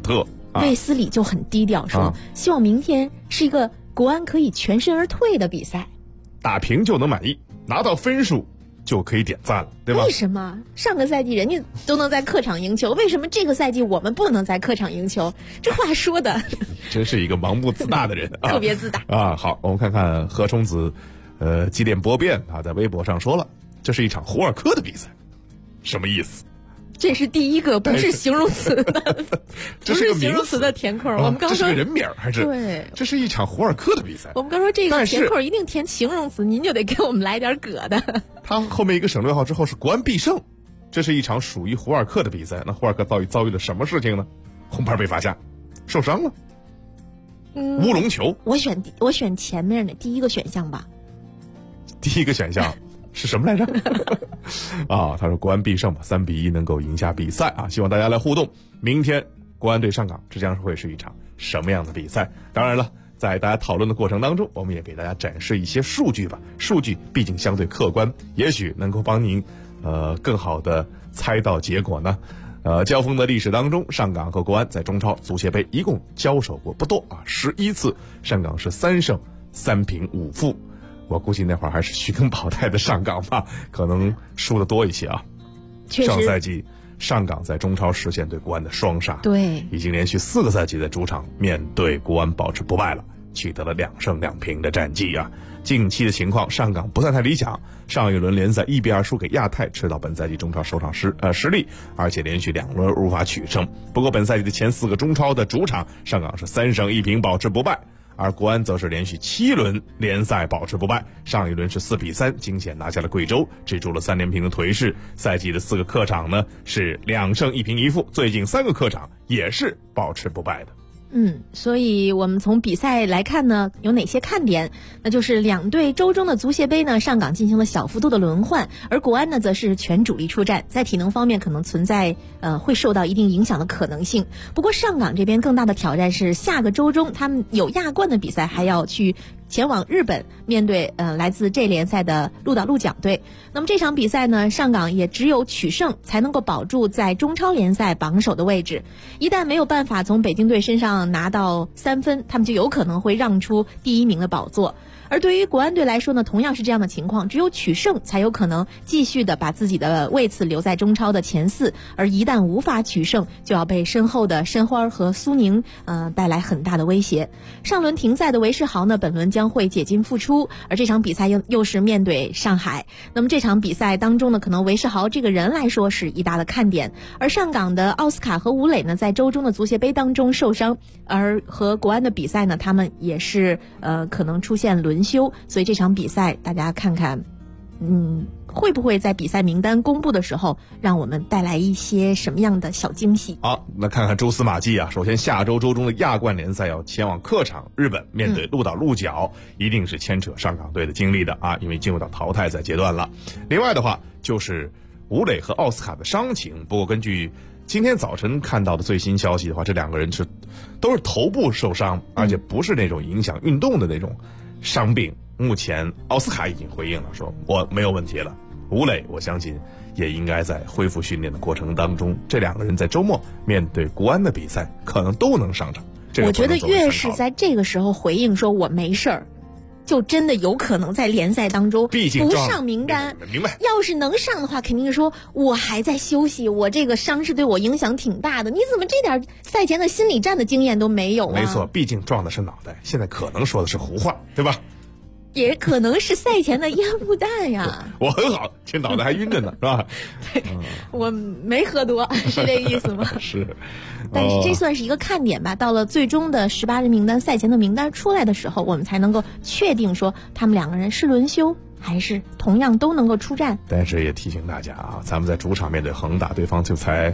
卫斯理就很低调说，希望明天是一个国安可以全身而退的比赛， 打平就能满意，拿到分数就可以点赞了，对吧？ 为什么上个赛季人家都能在客场赢球，为什么这个赛季我们不能在客场赢球？这话说的真是一个盲目自大的人特别自大啊！好，我们看看何冲子激烈波辩，他在微博上说了，这是一场胡尔克的比赛，什么意思？ 这是第一个不是形容词的， 这是个形容词的填空。我们刚说这是个人名还是？ 对， 这是一场胡尔克的比赛。 我们刚说这个填空一定填形容词，您就得给我们来点葛的。 他后面一个省略号之后是国安必胜，这是一场属于胡尔克的比赛。那胡尔克遭遇了什么事情呢？红牌被罚下，受伤了，乌龙球。 我选前面的第一个选项吧。 第一个选项是什么来着？啊，他说国安必胜吧，3-1能够赢下比赛啊！希望大家来互动。明天国安对上港，这将会是一场什么样的比赛？当然了，在大家讨论的过程当中，我们也给大家展示一些数据吧。数据毕竟相对客观，也许能够帮您更好的猜到结果呢。交锋的历史当中，上港和国安在中超足协杯一共交手过不多啊，11次，上港是3胜3平5负。我估计那会儿还是徐根宝带的上港吧，可能输的多一些啊。上赛季上港在中超实现对国安的双杀， 对， 已经连续4个赛季在主场面对国安保持不败了，取得了2胜2平的战绩啊。近期的情况，上港不算太理想，上一轮联赛1-2输给亚泰，吃到本赛季中超首场失利，而且连续2轮无法取胜。不过本赛季的前4个中超的主场，上港是3胜1平保持不败。而国安则是连续7轮联赛保持不败，上一轮是4-3惊险拿下了贵州，止住了3连平的颓势。赛季的4个客场呢是2胜1平1负，最近3个客场也是保持不败的。 所以我们从比赛来看呢，有哪些看点？那就是两队周中的足协杯呢，上港进行了小幅度的轮换，而国安呢则是全主力出战，在体能方面可能存在会受到一定影响的可能性。不过上港这边更大的挑战是下个周中他们有亚冠的比赛，还要去前往日本面对来自这联赛的鹿岛鹿角队。那么这场比赛呢，上港也只有取胜才能够保住在中超联赛榜首的位置。一旦没有办法从北京队身上拿到3分，他们就有可能会让出第1名的宝座。而对于国安队来说呢，同样是这样的情况，只有取胜才有可能继续的把自己的位次留在中超的前4，而一旦无法取胜，就要被身后的申花和苏宁带来很大的威胁。上轮停赛的韦世豪呢，本轮将会解禁复出，而这场比赛又是面对上海。那么这场比赛当中呢，可能韦世豪这个人来说是一大的看点，而上港的奥斯卡和吴磊呢，在周中的足协杯当中受伤，而和国安的比赛呢，他们也是可能出现轮休，所以这场比赛大家看看会不会在比赛名单公布的时候让我们带来一些什么样的小惊喜？ 好，那看看蛛丝马迹啊。首先下周周中的亚冠联赛要前往客场日本面对鹿岛鹿角，一定是牵扯上港队的精力的啊，因为进入到淘汰赛阶段了。另外的话就是吴磊和奥斯卡的伤情，不过根据今天早晨看到的最新消息的话，这2个人都是头部受伤，而且不是那种影响运动的那种伤病。目前奥斯卡已经回应了，说我没有问题了。吴磊我相信也应该在恢复训练的过程当中，这2个人在周末面对国安的比赛可能都能上场。 我觉得越是在这个时候回应说我没事儿，就真的有可能在联赛当中不上名单。 明白。 要是能上的话，肯定是说我还在休息，我这个伤势对我影响挺大的。你怎么这点赛前的心理战的经验都没有啊？ 没错，毕竟撞的是脑袋，现在可能说的是胡话，对吧？ 也可能是赛前的烟雾弹呀。 我很好，这脑袋还晕着呢，是吧？ 对，我没喝多，是这意思吗？ 是。 但是这算是一个看点吧。到了最终的18人名单赛前的名单出来的时候，我们才能够确定说他们2个人是轮休还是同样都能够出战。 但是也提醒大家啊，咱们在主场面对恒大，对方就才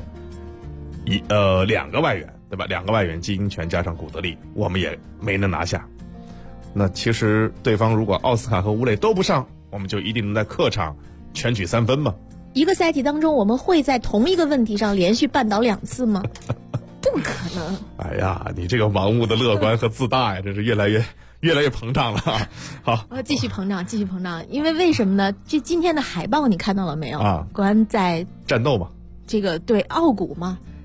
2个外援，对吧？2个外援，季英权加上古德利，我们也没能拿下。那其实对方如果奥斯卡和吴磊都不上，我们就一定能在客场全取3分吗？ 一个赛季当中，我们会在同一个问题上连续绊倒2次吗？不可能。 哎呀，你这个盲目的乐观和自大呀，这是越来越膨胀了啊！好， 继续膨胀，继续膨胀。因为为什么呢？这今天的海报你看到了没有？ 啊， 国安在战斗嘛， 这个对奥古嘛。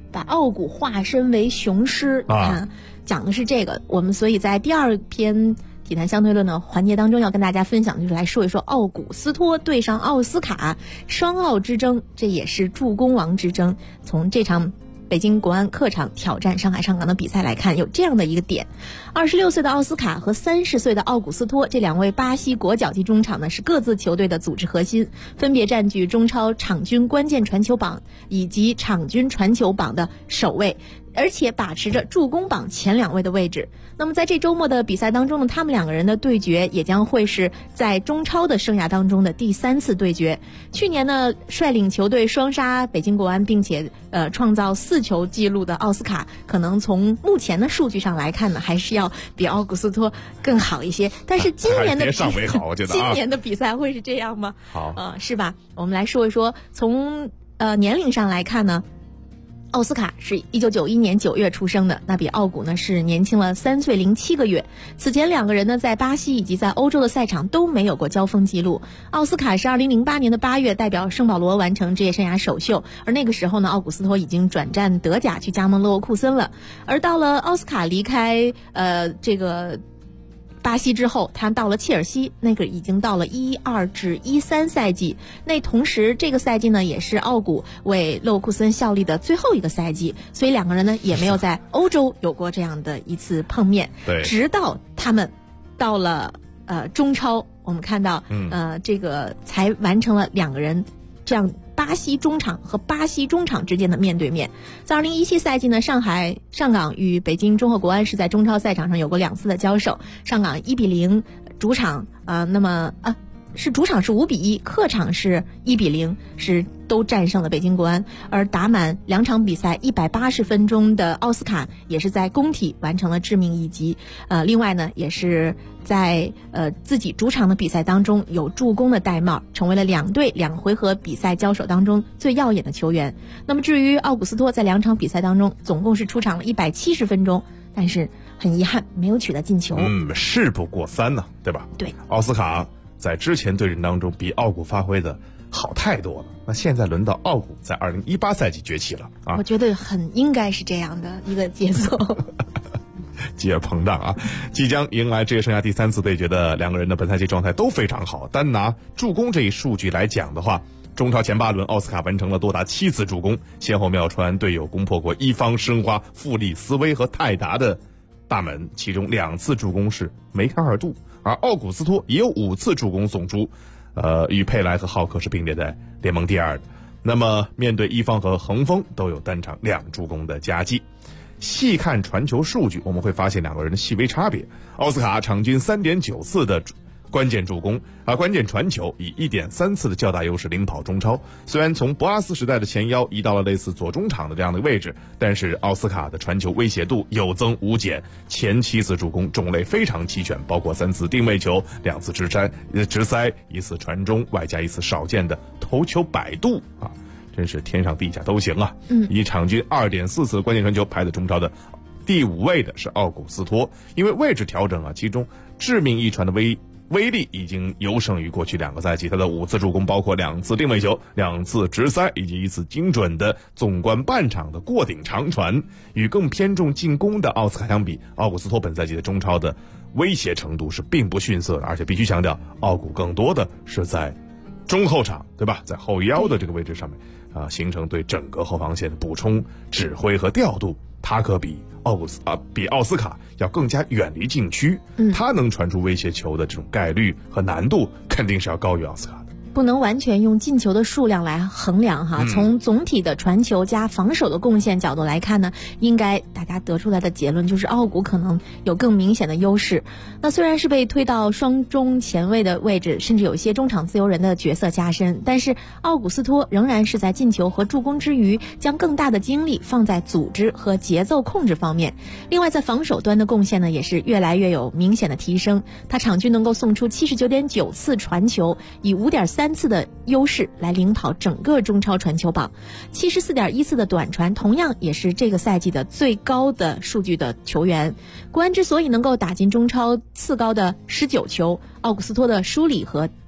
把奥古化身为雄狮，你看讲的是这个。我们所以在第二篇体坛相对论的环节当中，要跟大家分享就是来说一说奥古斯托对上奥斯卡双奥之争，这也是助攻王之争。从这场北京国安客场挑战上海上港的比赛来看，有这样的一个点：26岁的奥斯卡和30岁的奥古斯托这两位巴西国脚级中场呢，是各自球队的组织核心，分别占据中超场均关键传球榜以及场均传球榜的首位，而且把持着助攻榜前2位的位置。那么在这周末的比赛当中呢，他们两个人的对决也将会是在中超的生涯当中的第3次对决。去年呢，率领球队双杀北京国安，并且创造4球纪录的奥斯卡，可能从目前的数据上来看呢，还是要比奥古斯托更好一些。但是今年的别上为好，我觉得今年的比赛会是这样吗？ 好， 是吧？我们来说一说，从年龄上来看呢。奥斯卡是1991年9月出生的，那比奥古呢是年轻了3岁零7个月。此前两个人呢在巴西以及在欧洲的赛场都没有过交锋记录。奥斯卡是2008年的8月代表圣保罗完成职业生涯首秀，而那个时候呢，奥古斯托已经转战德甲去加盟勒沃库森了。而到了奥斯卡离开这个巴西之后，他到了切尔西，那个已经到了12至13赛季。那同时这个赛季呢，也是奥古为勒沃库森效力的最后一个赛季，所以两个人呢也没有在欧洲有过这样的一次碰面。 对， 直到他们到了中超，我们看到这个才完成了两个人这样巴西中场和巴西中场之间的面对面。在2017赛季呢，上港与北京中赫国安是在中超赛场上有过2次的交手，上港1-0主场是主场是5-1，客场是1-0，是都战胜了北京国安。而打满2场比赛180分钟的奥斯卡也是在工体完成了致命一击。另外呢，也是在自己主场的比赛当中有助攻的戴帽，成为了两队2回合比赛交手当中最耀眼的球员。那么至于奥古斯托在2场比赛当中总共是出场了170分钟，但是很遗憾没有取得进球。 事不过3呢，对吧？ 对， 奥斯卡在之前对阵当中比奥古发挥的好太多了，那现在轮到奥古在2018赛季崛起了啊！ 我觉得很应该是这样的一个节奏。 继而膨胀啊！即将迎来职业生涯第3次对决的两个人的本赛季状态都非常好。单拿助攻这一数据来讲的话，中超前8轮奥斯卡完成了多达7次助攻，先后妙传队友攻破过伊方、申花、富力、斯威和泰达的大门，其中2次助攻是梅开二度。而奥古斯托也有5次助攻送出，与佩莱和浩克是并列在联盟第2的。那么面对伊方和恒丰都有单场2助攻的佳绩。细看传球数据，我们会发现两个人的细微差别。奥斯卡场均3.9次的关键助攻关键传球，以1.3次的较大优势领跑中超。虽然从博阿斯时代的前腰移到了类似左中场的这样的位置，但是奥斯卡的传球威胁度有增无减，前7次助攻种类非常齐全，包括3次定位球、2次直塞、1次传中，外加1次少见的头球摆渡啊，真是天上地下都行啊！以场均2.4次关键传球排在中超的第5位的是奥古斯托，因为位置调整其中致命一传的威力已经尤胜于过去2个赛季。他的5次助攻包括2次定位球、2次直塞以及1次精准的纵观半场的过顶长传。与更偏重进攻的奥斯卡相比，奥古斯托本赛季的中超的威胁程度是并不逊色的，而且必须强调，奥古更多的是在中后场，对吧？在后腰的这个位置上面形成对整个后防线的补充、指挥和调度。他可比奥斯卡要更加远离禁区，他能传出威胁球的这种概率和难度肯定是要高于奥斯卡的。 不能完全用进球的数量来衡量哈，从总体的传球加防守的贡献角度来看呢，应该大家得出来的结论就是奥古可能有更明显的优势。那虽然是被推到双中前卫的位置，甚至有些中场自由人的角色加深，但是奥古斯托仍然是在进球和助攻之余，将更大的精力放在组织和节奏控制方面。另外在防守端的贡献呢，也是越来越有明显的提升。他场均能够送出79.9次传球，以5.3次的优势来领跑整个中超传球榜，74.1次的短传同样也是这个赛季的最高的数据的球员。国安之所以能够打进中超次高的19球，奥古斯托的梳理和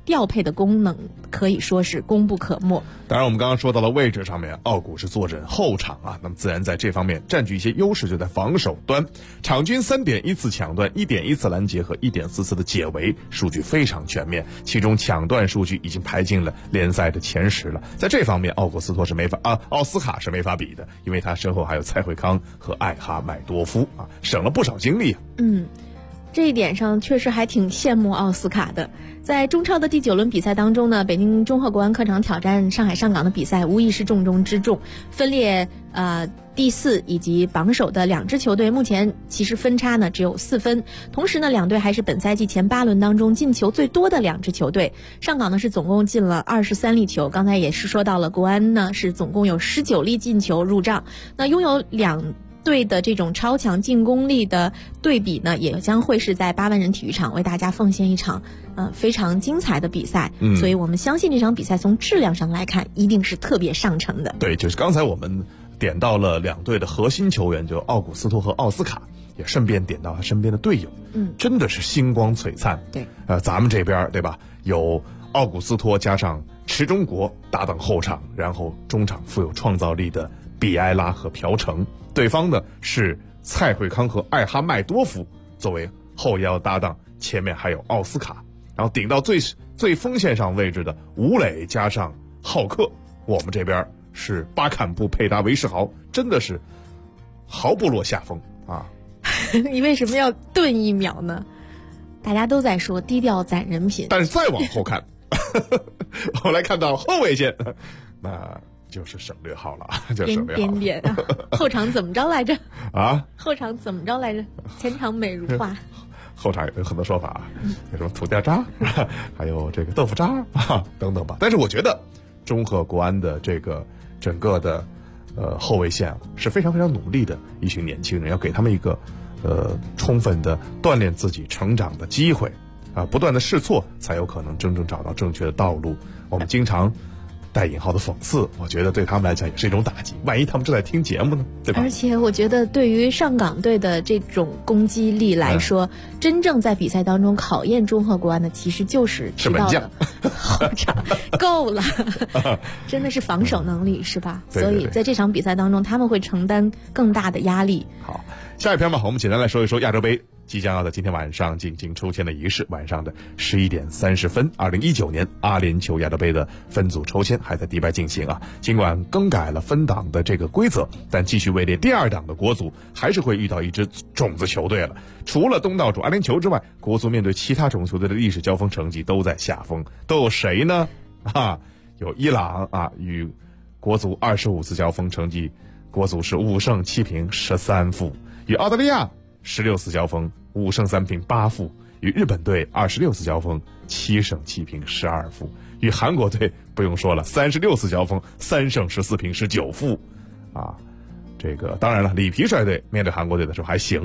调配的功能可以说是功不可没。 当然我们刚刚说到了位置上面，奥古是坐镇后场啊，那么自然在这方面占据一些优势，就在防守端，场均 3.1 次抢断， 1.1 次拦截和 1.4 次的解围，数据非常全面，其中抢断数据已经排进了联赛的前10了。在这方面奥斯卡是没法比的，因为他身后还有蔡慧康和艾哈迈多夫啊，省了不少精力啊。 这一点上确实还挺羡慕奥斯卡的。在中超的第9轮比赛当中呢，北京中赫国安客场挑战上海上港的比赛无疑是重中之重，分列第4以及榜首的2支球队目前其实分差呢只有4分，同时呢两队还是本赛季前8轮当中进球最多的2支球队。上港呢是总共进了23粒球，刚才也是说到了国安呢是总共有19粒进球入账。那拥有2队的这种超强进攻力的对比呢，也将会是在8万人体育场为大家奉献一场非常精彩的比赛。所以我们相信这场比赛从质量上来看一定是特别上乘的。 对，就是刚才我们点到了2队的核心球员，就奥古斯托和奥斯卡，也顺便点到他身边的队友，真的是星光璀璨。 对， 咱们这边对吧，有奥古斯托加上池中国搭档后场，然后中场富有创造力的比埃拉和朴成，对方呢是蔡慧康和艾哈迈多夫作为后腰搭档，前面还有奥斯卡，然后顶到最锋线上位置的吴磊加上浩克，我们这边是巴坎布佩达维世豪，真的是毫不落下风啊！ 你为什么要顿1秒呢？大家都在说低调攒人品， 但是再往后看后来看到后卫线，那就是省略号了，就省略号点后场怎么着来着啊？ 后场怎么着来着？前场美如画。 后场有很多说法，有什么土掉渣，还有这个豆腐渣等等吧。但是我觉得中赫国安的这个整个的后卫线是非常非常努力的一群年轻人，要给他们一个充分的锻炼自己成长的机会啊，不断的试错才有可能真正找到正确的道路。我们经常带引号的讽刺，我觉得对他们来讲也是一种打击，万一他们正在听节目呢，对吧？ 而且我觉得对于上港队的这种攻击力来说，真正在比赛当中考验中赫国安的其实就是提到的后场够了真的是防守能力是吧？ 对对对， 所以在这场比赛当中他们会承担更大的压力。 好，下一篇吧，我们简单来说一说亚洲杯即将要在今天晚上进行抽签的仪式，晚上的11点30分，2019年阿联酋亚洲杯的分组抽签还在迪拜进行啊。尽管更改了分档的这个规则，但继续位列第2档的国足还是会遇到一支种子球队了。除了东道主阿联酋之外，国足面对其他种球队的历史交锋成绩都在下风，都有谁呢？有伊朗啊，与国足25次交锋成绩，国足是5胜7平13负；与澳大利亚16次交锋5胜3平8负，与日本队26次交锋7胜7平12负，与韩国队不用说了36次交锋3胜14平19负啊。这个当然了，里皮率队面对韩国队的时候还行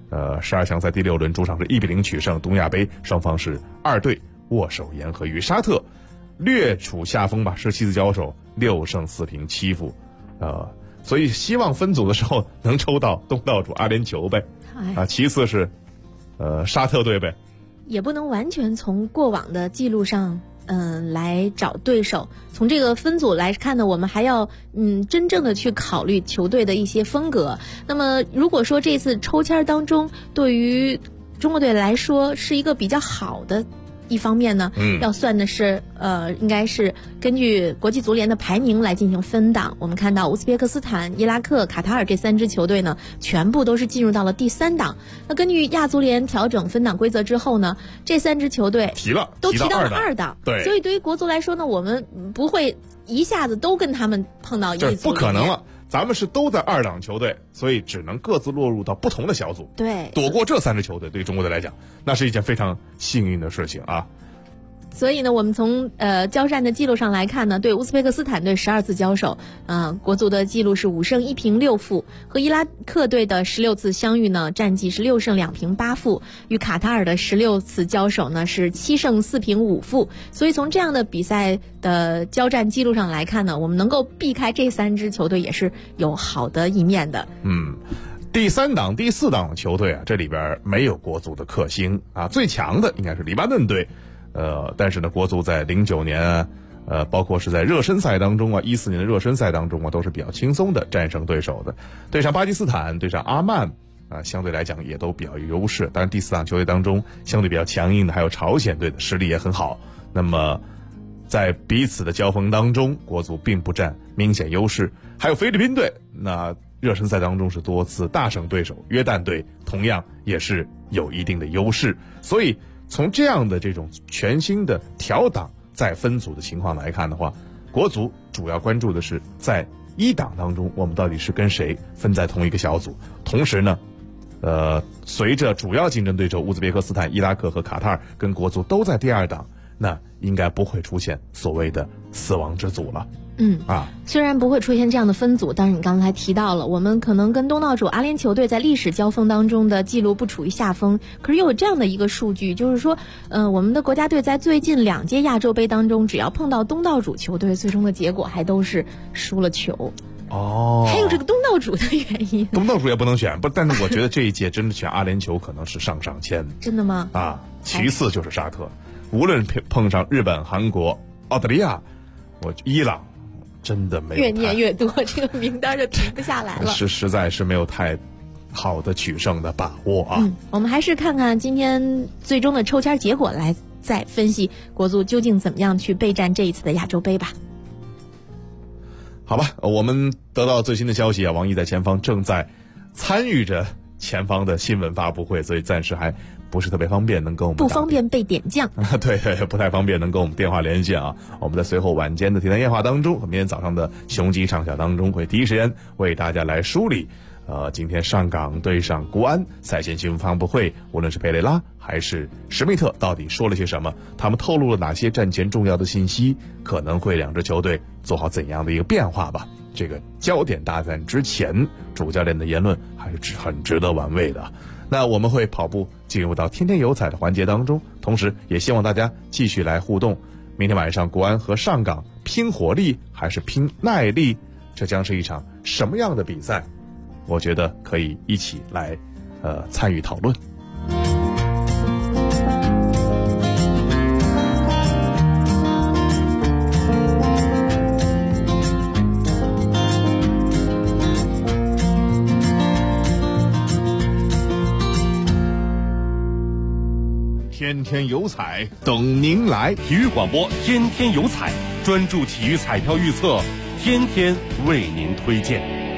，12强赛第6轮主场是1-0取胜东亚杯，双方是2队握手言和，与沙特略处下风吧，17次交手6胜4平7负，所以希望分组的时候能抽到东道主阿联酋呗，其次是沙特队呗， 也不能完全从过往的记录上来找对手。从这个分组来看呢，我们还要真正的去考虑球队的一些风格。那么如果说这次抽签当中对于中国队来说是一个比较好的一方面呢，要算的是应该是根据国际足联的排名来进行分档。我们看到乌兹别克斯坦、伊拉克、卡塔尔这3支球队呢，全部都是进入到了第3档。那根据亚足联调整分档规则之后呢，这3支球队都提到了2档。 对， 所以对于国足来说呢，我们不会一下子都跟他们碰到一组， 不可能了。咱们是都在2档球队，所以只能各自落入到不同的小组。 对， 躲过这3支球队，对于中国队来讲，那是一件非常幸运的事情啊。 所以呢，我们从交战的记录上来看呢，对乌兹别克斯坦队12次交手，国足的记录是5胜1平6负，和伊拉克队的16次相遇呢，战绩是6胜2平8负，与卡塔尔的16次交手呢是7胜4平5负。所以从这样的比赛的交战记录上来看呢，我们能够避开这3支球队也是有好的一面的。 第3档、第4档球队啊，这里边没有国足的克星啊，最强的应该是黎巴嫩队。 但是呢，国足在09年包括是在热身赛当中啊，14年的热身赛当中啊，都是比较轻松的战胜对手的。对上巴基斯坦，对上阿曼相对来讲也都比较有优势。当然第4档球队当中相对比较强硬的还有朝鲜队的实力也很好。那么在彼此的交锋当中，国足并不占明显优势。还有菲律宾队，那热身赛当中是多次大胜对手，约旦队同样也是有一定的优势。所以从这样的这种全新的调档再分组的情况来看的话，国足主要关注的是在1档当中我们到底是跟谁分在同一个小组。同时呢随着主要竞争对手乌兹别克斯坦、伊拉克和卡塔尔跟国足都在第2档，那应该不会出现所谓的死亡之组了。 虽然不会出现这样的分组，但是你刚才提到了，我们可能跟东道主阿联酋队在历史交锋当中的记录不处于下风，可是又有这样的一个数据，就是说，我们的国家队在最近2届亚洲杯当中，只要碰到东道主球队，最终的结果还都是输了球。还有这个东道主的原因。 东道主也不能选，但是我觉得这一届真的选阿联酋可能是上签。 真的吗？ 其次就是沙特，无论碰上日本、韩国、澳大利亚，伊朗。真的没有， 越念越多，这个名单就停不下来了。 实在是没有太好的取胜的把握啊。 我们还是看看今天最终的抽签结果，来再分析国足究竟怎么样去备战这一次的亚洲杯吧。 好吧，我们得到最新的消息啊，王毅在前方正在参与着前方的新闻发布会，所以暂时还不是特别方便能跟我们不方便被点将对，不太方便能跟我们电话连线啊。我们在随后晚间的体坛夜话当中和明天早上的雄鸡上下当中会第一时间为大家来梳理今天上港对上国安赛前新闻发布会，无论是佩雷拉还是施密特到底说了些什么，他们透露了哪些战前重要的信息，可能会两支球队做好怎样的一个变化吧。这个焦点大战之前，主教练的言论还是很值得玩味的。那我们会跑步进入到天天有彩的环节当中，同时也希望大家继续来互动。明天晚上国安和上港拼火力还是拼耐力，这将是一场什么样的比赛？我觉得可以一起来参与讨论。天天有彩等您来， 体育广播天天有彩，专注体育彩票预测，天天为您推荐。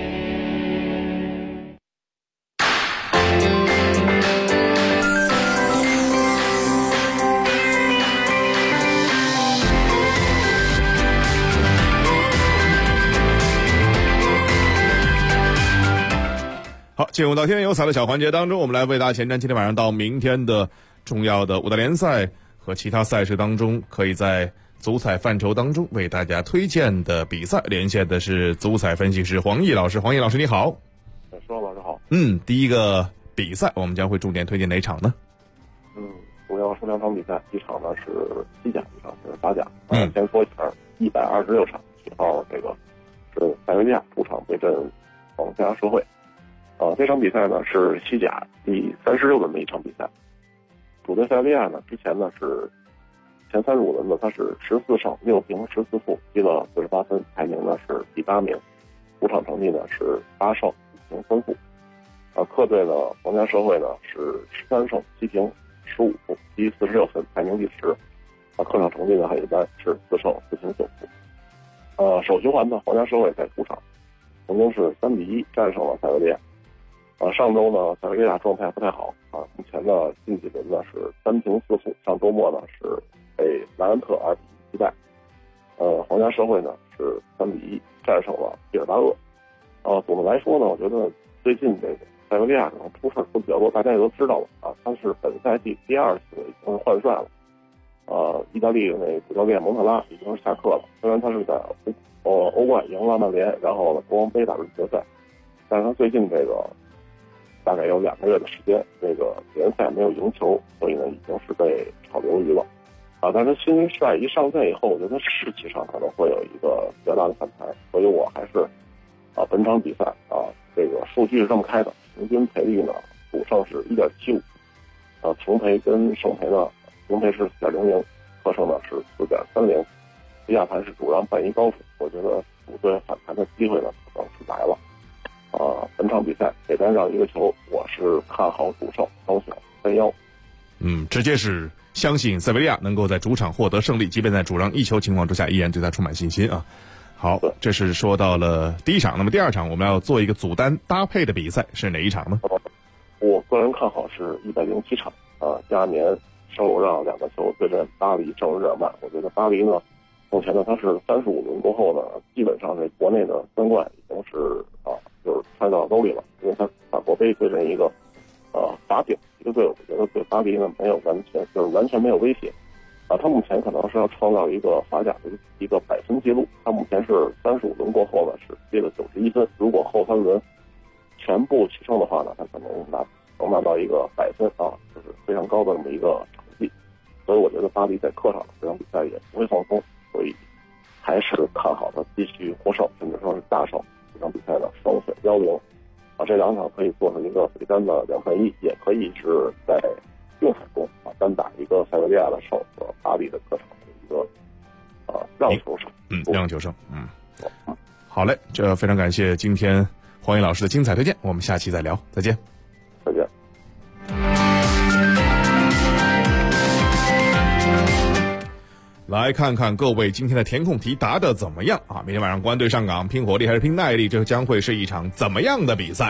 好，进入到天天有彩的小环节当中，我们来为大家前瞻今天晚上到明天的重要的五大联赛和其他赛事当中，可以在足彩范畴当中为大家推荐的比赛。连线的是足彩分析师黄奕老师，黄奕老师你好。 说老师好。 第一个比赛我们将会重点推荐哪场呢？ 主要是2场比赛，一场呢是西甲，一场是法甲。先说一下126场，7号这个是塞维利亚主场对阵皇家社会。这场比赛呢是西甲第36轮的一场比赛。主队塞维利亚呢，之前呢是前35轮呢，他是14胜6平14负，积了48分，排名呢是第8名。主场成绩呢是8胜5平3负。客队呢皇家社会呢是13胜7平15负，积46分，排名第10。客场成绩呢还一般，是4胜4平9负。首循环呢皇家社会在主场曾经是3-1战胜了塞维利亚。上周呢塞维利亚状态不太好目前呢近几轮呢是3平4负，上周末呢是被莱万特2-1击败。皇家社会呢是3-1战胜了毕尔巴鄂。总的来说呢，我觉得最近这个塞维利亚可能出事出比较多，大家也都知道了他是本赛季第2次已经换帅了。意大利的那主教练蒙特拉已经是下课了，虽然他是在欧冠赢了曼联，然后国王杯打入决赛，但是他最近这个大概有2个月的时间，这个联赛没有赢球，所以呢已经是被炒鱿鱼了。但是新帅一上阵以后，我觉得士气上可能会有一个比较大的反弹，所以我还是本场比赛这个数据是这么开的，平均赔率呢主胜是1.75，平赔跟胜赔呢，平赔是4.00， 获胜呢是4.30，下盘是主让半一高手，我觉得主队反弹的机会呢可能是来了。本场比赛给单让1个球，我是看好主胜，首选3-1。 直接是相信塞维利亚能够在主场获得胜利，即便在主让1球情况之下，依然对他充满信心啊。好，这是说到了第一场，那么第二场我们要做一个组单搭配的比赛，是哪一场呢？ 我个人看好是107场加年受让2个球对阵巴黎正日耳曼。我觉得巴黎呢，目前呢它是35轮过后呢，基本上这国内的3冠已经是就是揣到兜里了，因为它法国杯对阵一个法丙一个队伍，我觉得对巴黎呢没有完全没有威胁。他目前可能是要创造一个法甲的一个100分记录，他目前是35轮过后呢是接了91分，如果后3轮全部取胜的话呢，他可能拿到一个100分就是非常高的这么一个成绩。所以我觉得巴黎在客场这场比赛也不会放松，所以还是看好他继续获胜，甚至说是大胜。这场比赛呢双选1-0，这2场可以做成一个北单的2分1，也可以是在硬海中单打一个塞维利亚的胜和巴黎的客场的一个让球胜。 让球胜。好嘞，这非常感谢今天黄英老师的精彩推荐，我们下期再聊，再见。 再见。 来看看各位今天的填空题答得怎么样啊？明天晚上国安对上港，拼火力还是拼耐力？这将会是一场怎么样的比赛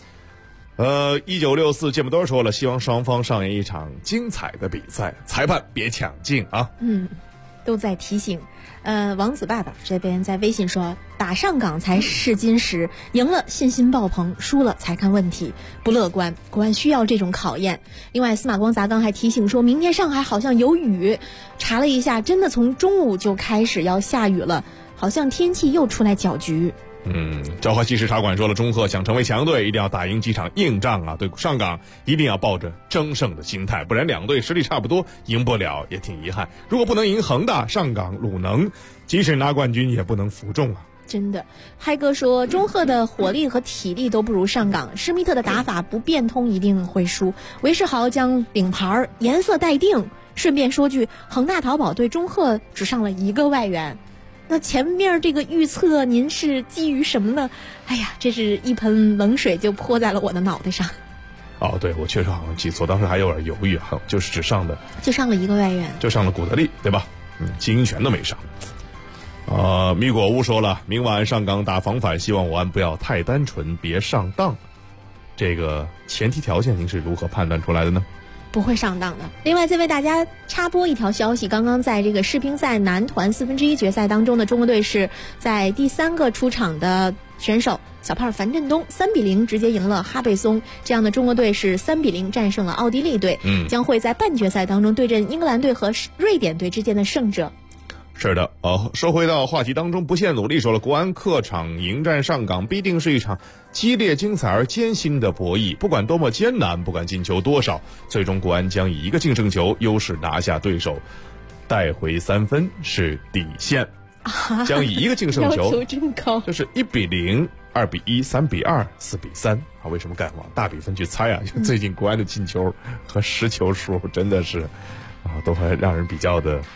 ？1964芥末多说了，希望双方上演一场精彩的比赛，裁判别抢镜啊。 都在提醒。王子爸爸这边在微信说，打上港才试金石，赢了信心爆棚，输了才看问题，不乐观。国安需要这种考验。另外，司马光砸缸还提醒说，明天上海好像有雨，查了一下，真的从中午就开始要下雨了，好像天气又出来搅局。 昭和西什茶馆说了，中赫想成为强队，一定要打赢几场硬仗啊！对上港一定要抱着争胜的心态，不然两队实力差不多，赢不了也挺遗憾。如果不能赢恒大、上港、鲁能，即使拿冠军也不能服众啊！ 真的，嗨哥说，中赫的火力和体力都不如上港，施密特的打法不变通一定会输。韦世豪将领牌颜色待定。顺便说句，恒大淘宝对中赫只上了1个外援。那前面这个预测您是基于什么呢？哎呀，这是一盆冷水就泼在了我的脑袋上。 对，我确实好像记错，当时还有点犹豫，就是就上了1个外援， 就上了古德利，对吧？金英权都没上。米果屋说了，明晚上港打防反，希望我安不要太单纯，别上当。这个前提条件您是如何判断出来的呢？ 不会上当的。另外再为大家插播一条消息，刚刚在这个世乒赛男团1/4决赛当中的中国队是在第3个出场的选手小胖樊振东3-0直接赢了哈贝松，这样的中国队是3-0战胜了奥地利队，将会在半决赛当中对阵英格兰队和瑞典队之间的胜者。 是的，说回到话题当中，不懈努力说了，国安客场迎战上港必定是一场激烈、精彩而艰辛的博弈，不管多么艰难，不管进球多少，最终国安将以1个净胜球优势拿下对手，带回3分是底线，将以1个净胜球， 要求真高， 就是1-0、2-1、3-2、4-3。为什么敢往大比分去猜啊？最近国安的进球和失球数真的是都会让人比较的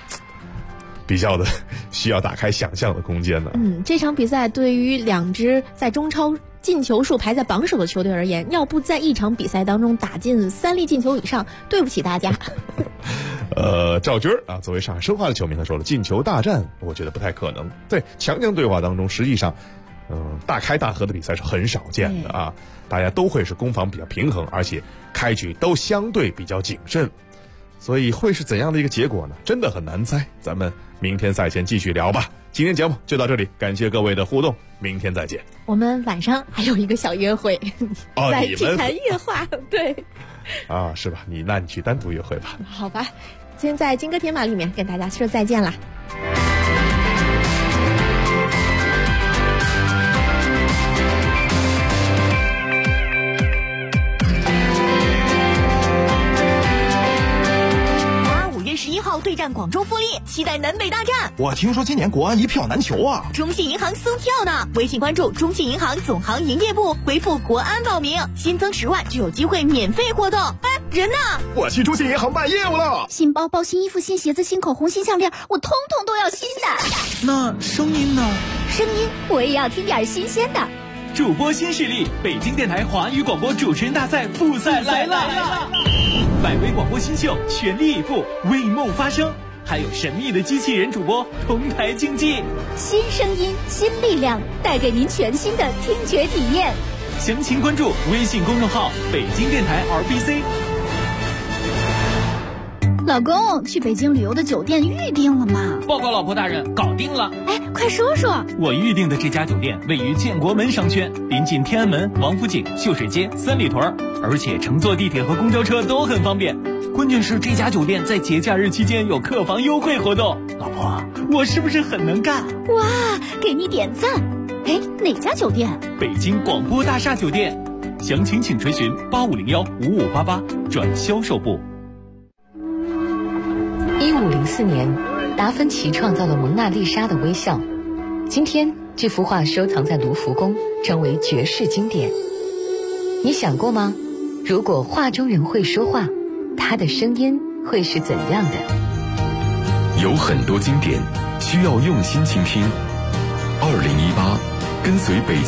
需要打开想象的空间呢。 这场比赛对于2支在中超进球数排在榜首的球队而言，要不在一场比赛当中打进3粒进球以上，对不起大家。 赵军作为上海申花的球迷，他说了，进球大战我觉得不太可能。在强强对话当中，实际上大开大合的比赛是很少见的啊，大家都会是攻防比较平衡，而且开局都相对比较谨慎。所以会是怎样的一个结果呢？真的很难猜，咱们明天赛前继续聊吧。今天节目就到这里，感谢各位的互动，明天再见。 我们晚上还有一个小约会，在体坛夜话，对。 是吧？你去单独约会吧。 好吧，今天在金戈铁马里面跟大家说再见啦。 11号对战广州富力，期待南北大战。 我听说今年国安一票难求啊！ 中信银行送票呢，微信关注中信银行总行营业部，回复国安报名，新增10万就有机会免费活动。 人呢？ 我去中信银行办业务了。 新包包、新衣服、新鞋子、新口红、新项链，我通通都要新的。 那声音呢？ 声音我也要听点新鲜的。 主播新势力，北京电台华语广播主持人大赛复赛来了！百位广播新秀全力以赴，为梦发声，还有神秘的机器人主播同台竞技。 新声音，新力量，带给您全新的听觉体验。 详情关注微信公众号北京电台 RBC。 老公，去北京旅游的酒店预定了吗？ 报告老婆大人，搞定了。 哎，快说说。 我预定的这家酒店位于建国门商圈，临近天安门、王府井、秀水街、三里屯，而且乘坐地铁和公交车都很方便。关键是这家酒店在节假日期间有客房优惠活动。老婆，我是不是很能干？ 哇，给你点赞。哎，哪家酒店？ 北京广播大厦酒店。详情请垂询8501-5588转销售部。 1504年，达芬奇创造了蒙娜丽莎的微笑。今天，这幅画收藏在卢浮宫，成为绝世经典。你想过吗？如果画中人会说话，他的声音会是怎样的？ 有很多经典需要用心倾听。2018，跟随北京